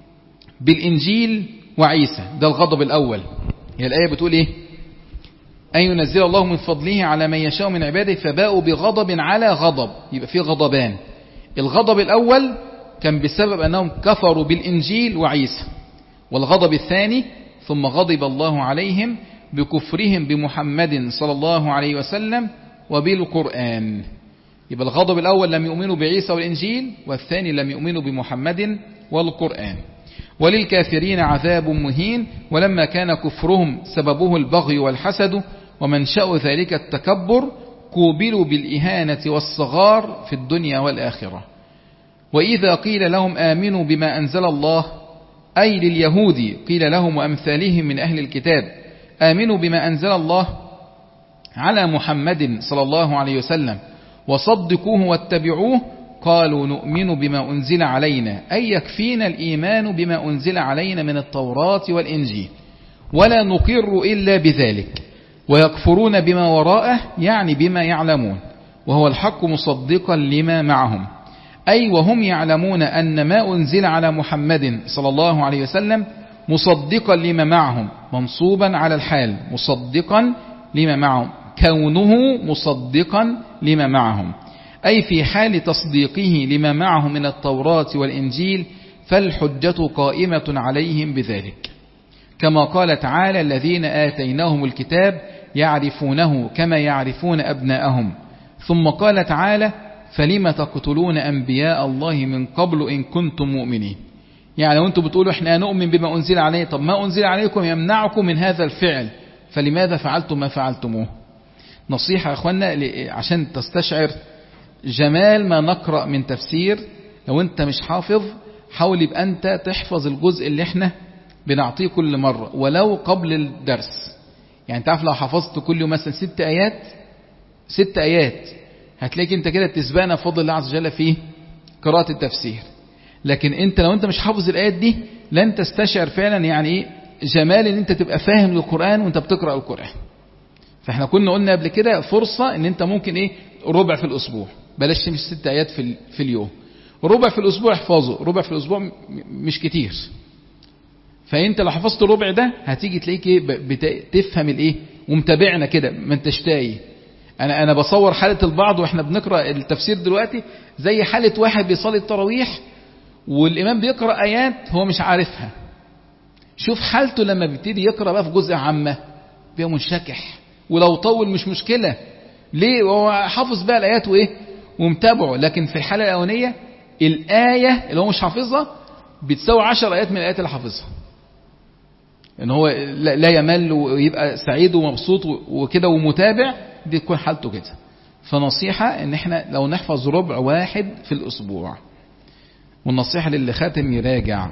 بالإنجيل وعيسى، ده الغضب الأول. هي الآية بتقول إيه؟ أن ينزل الله من فضله على من يشاء من عباده فباءوا بغضب على غضب، يبقى في غضبان. الغضب الأول كان بسبب أنهم كفروا بالإنجيل وعيسى، والغضب الثاني ثم غضب الله عليهم بكفرهم بمحمد صلى الله عليه وسلم وبالقرآن. يبقى الغضب الأول لم يؤمنوا بعيسى والإنجيل، والثاني لم يؤمنوا بمحمد والقرآن. وللكافرين عذاب مهين، ولما كان كفرهم سببه البغي والحسد ومنشأ ذلك التكبر قوبلوا بالإهانة والصغار في الدنيا والآخرة. وإذا قيل لهم آمنوا بما أنزل الله، أي لليهود قيل لهم وأمثالهم من أهل الكتاب آمنوا بما أنزل الله على محمد صلى الله عليه وسلم وصدقوه واتبعوه، قالوا نؤمن بما أنزل علينا، أي يكفينا الإيمان بما أنزل علينا من التوراة والإنجيل، ولا نقر إلا بذلك. ويكفرون بما وراءه، يعني بما يعلمون، وهو الحق مصدقا لما معهم، أي وهم يعلمون أن ما أنزل على محمد صلى الله عليه وسلم مصدقا لما معهم، منصوبا على الحال مصدقا لما معهم، كونه مصدقا لما معهم، أي في حال تصديقه لما معهم من التوراة والإنجيل، فالحجة قائمة عليهم بذلك. كما قال تعالى الذين آتيناهم الكتاب يعرفونه كما يعرفون أبناءهم. ثم قال تعالى فلم تقتلون أنبياء الله من قبل إن كنتم مؤمنين. يعني لو أنتم بتقولوا إحنا نؤمن بما أنزل عليه، طب ما أنزل عليكم يمنعكم من هذا الفعل، فلماذا فعلتم ما فعلتموه؟ نصيحة يا أخوانا عشان تستشعر جمال ما نقرأ من تفسير. لو أنت مش حافظ حاول يبقى أنت تحفظ الجزء اللي احنا بنعطيه كل مرة ولو قبل الدرس. يعني تعرف لو حفظت كل يوم مثلا ست آيات ست آيات هتلاقي انت كده تسبقنا بفضل الله عز وجل في قراءة التفسير. لكن انت لو انت مش حافظ الآيات دي لن تستشعر فعلا يعني ايه جمال ان انت تبقى فاهم القرآن وانت بتقرأ القرآن. فاحنا كنا قلنا قبل كده فرصة ان انت ممكن ايه ربع في الاسبوع، بلاش مش ست آيات في, في اليوم، ربع في الاسبوع احفظه. ربع في الاسبوع مش كتير، فانت لو حفظت الربع ده هتيجي تلاقيك ايه بتفهم الايه ومتابعنا كده ما انتش تايه. انا انا بصور حالة البعض واحنا بنقرأ التفسير دلوقتي زي حالة واحد بيصلي التراويح والامام بيقرأ ايات هو مش عارفها. شوف حالته لما بيبتدي يقرأ بقى في جزء عامة بيبقى منشكح، ولو طول مش مشكلة ليه هو حافظ بقى الايات وايه ومتابعه. لكن في الحالة الاولانية الآية اللي هو مش حافظها بتساوي عشر آيات من الآيات اللي حافظها، ان هو لا يمل ويبقى سعيد ومبسوط وكده ومتابع، دي تكون حالته كده. فنصيحة ان احنا لو نحفظ ربع واحد في الاسبوع. والنصيحة للي خاتم يراجع.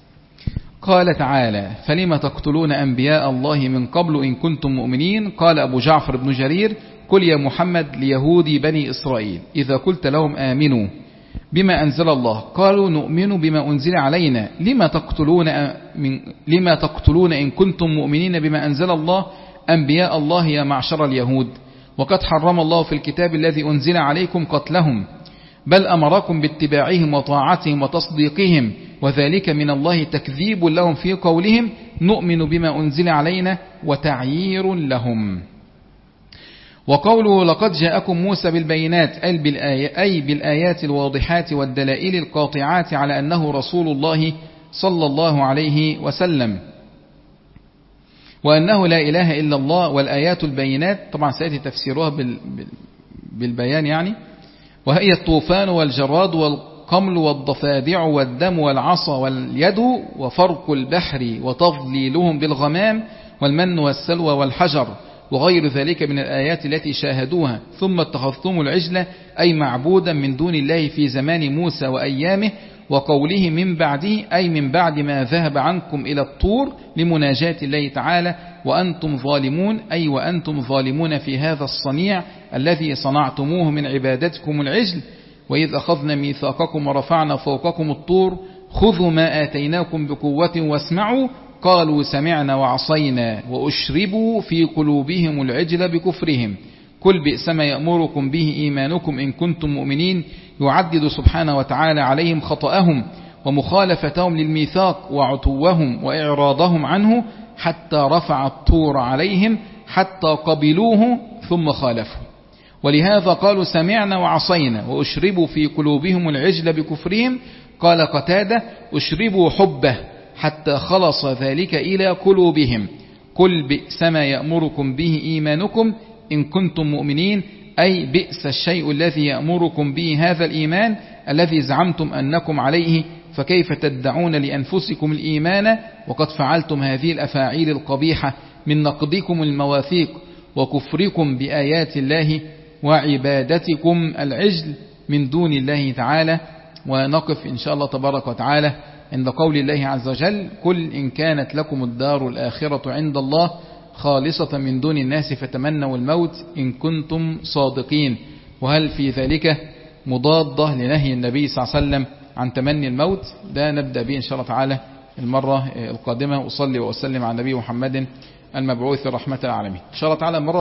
قال تعالى فلما تقتلون أنبياء الله من قبل إن كنتم مؤمنين. قال أبو جعفر بن جرير قل يا محمد ليهودي بني إسرائيل إذا قلت لهم آمنوا بما أنزل الله قالوا نؤمن بما أنزل علينا لما تقتلون من لما تقتلون إن كنتم مؤمنين بما أنزل الله أنبياء الله يا معشر اليهود وقد حرم الله في الكتاب الذي أنزل عليكم قتلهم بل أمركم باتباعهم وطاعتهم وتصديقهم وذلك من الله تكذيب لهم في قولهم نؤمن بما أنزل علينا وتعيير لهم. وقوله لقد جاءكم موسى بالبينات أي بالآيات الواضحات والدلائل القاطعات على أنه رسول الله صلى الله عليه وسلم وأنه لا إله إلا الله. والآيات البينات طبعا سيأتي تفسيرها بالبيان يعني، وهي الطوفان والجراد والقمل والضفادع والدم والعصا واليد وفرق البحر وتضليلهم بالغمام والمن والسلوى والحجر وغير ذلك من الآيات التي شاهدوها، ثم اتخذتم العجل أي معبودا من دون الله في زمان موسى وأيامه، وقوله من بعده أي من بعد ما ذهب عنكم إلى الطور لمناجاة الله تعالى، وأنتم ظالمون أي وأنتم ظالمون في هذا الصنيع الذي صنعتموه من عبادتكم العجل. وإذ أخذنا ميثاقكم ورفعنا فوقكم الطور خذوا ما آتيناكم بقوة واسمعوا قالوا سمعنا وعصينا وأشربوا في قلوبهم العجل بكفرهم قل بئس ما يأمركم به إيمانكم إن كنتم مؤمنين. يعدد سبحانه وتعالى عليهم خطأهم ومخالفتهم للميثاق وعتوهم وإعراضهم عنه حتى رفع الطور عليهم حتى قبلوه ثم خالفوا. ولهذا قالوا سمعنا وعصينا وأشربوا في قلوبهم العجل بكفرهم. قال قتادة أشربوا حبه حتى خلص ذلك إلى قلوبهم قل بئس ما يأمركم به إيمانكم إن كنتم مؤمنين أي بئس الشيء الذي يأمركم به هذا الإيمان الذي زعمتم أنكم عليه، فكيف تدعون لأنفسكم الإيمان وقد فعلتم هذه الأفاعيل القبيحة من نقضكم المواثيق وكفركم بآيات الله وعبادتكم العجل من دون الله تعالى. ونقف إن شاء الله تبارك وتعالى عند قول الله عز وجل قل إن كانت لكم الدار الآخرة عند الله خالصة من دون الناس فتمنوا الموت إن كنتم صادقين. وهل في ذلك مضادة لنهي النبي صلى الله عليه وسلم عن تمني الموت؟ ده نبدأ به إن شاء الله تعالى المرة القادمة. أصلي وأسلم على النبي محمد المبعوث رحمة العالمين إن شاء الله تعالى. مرة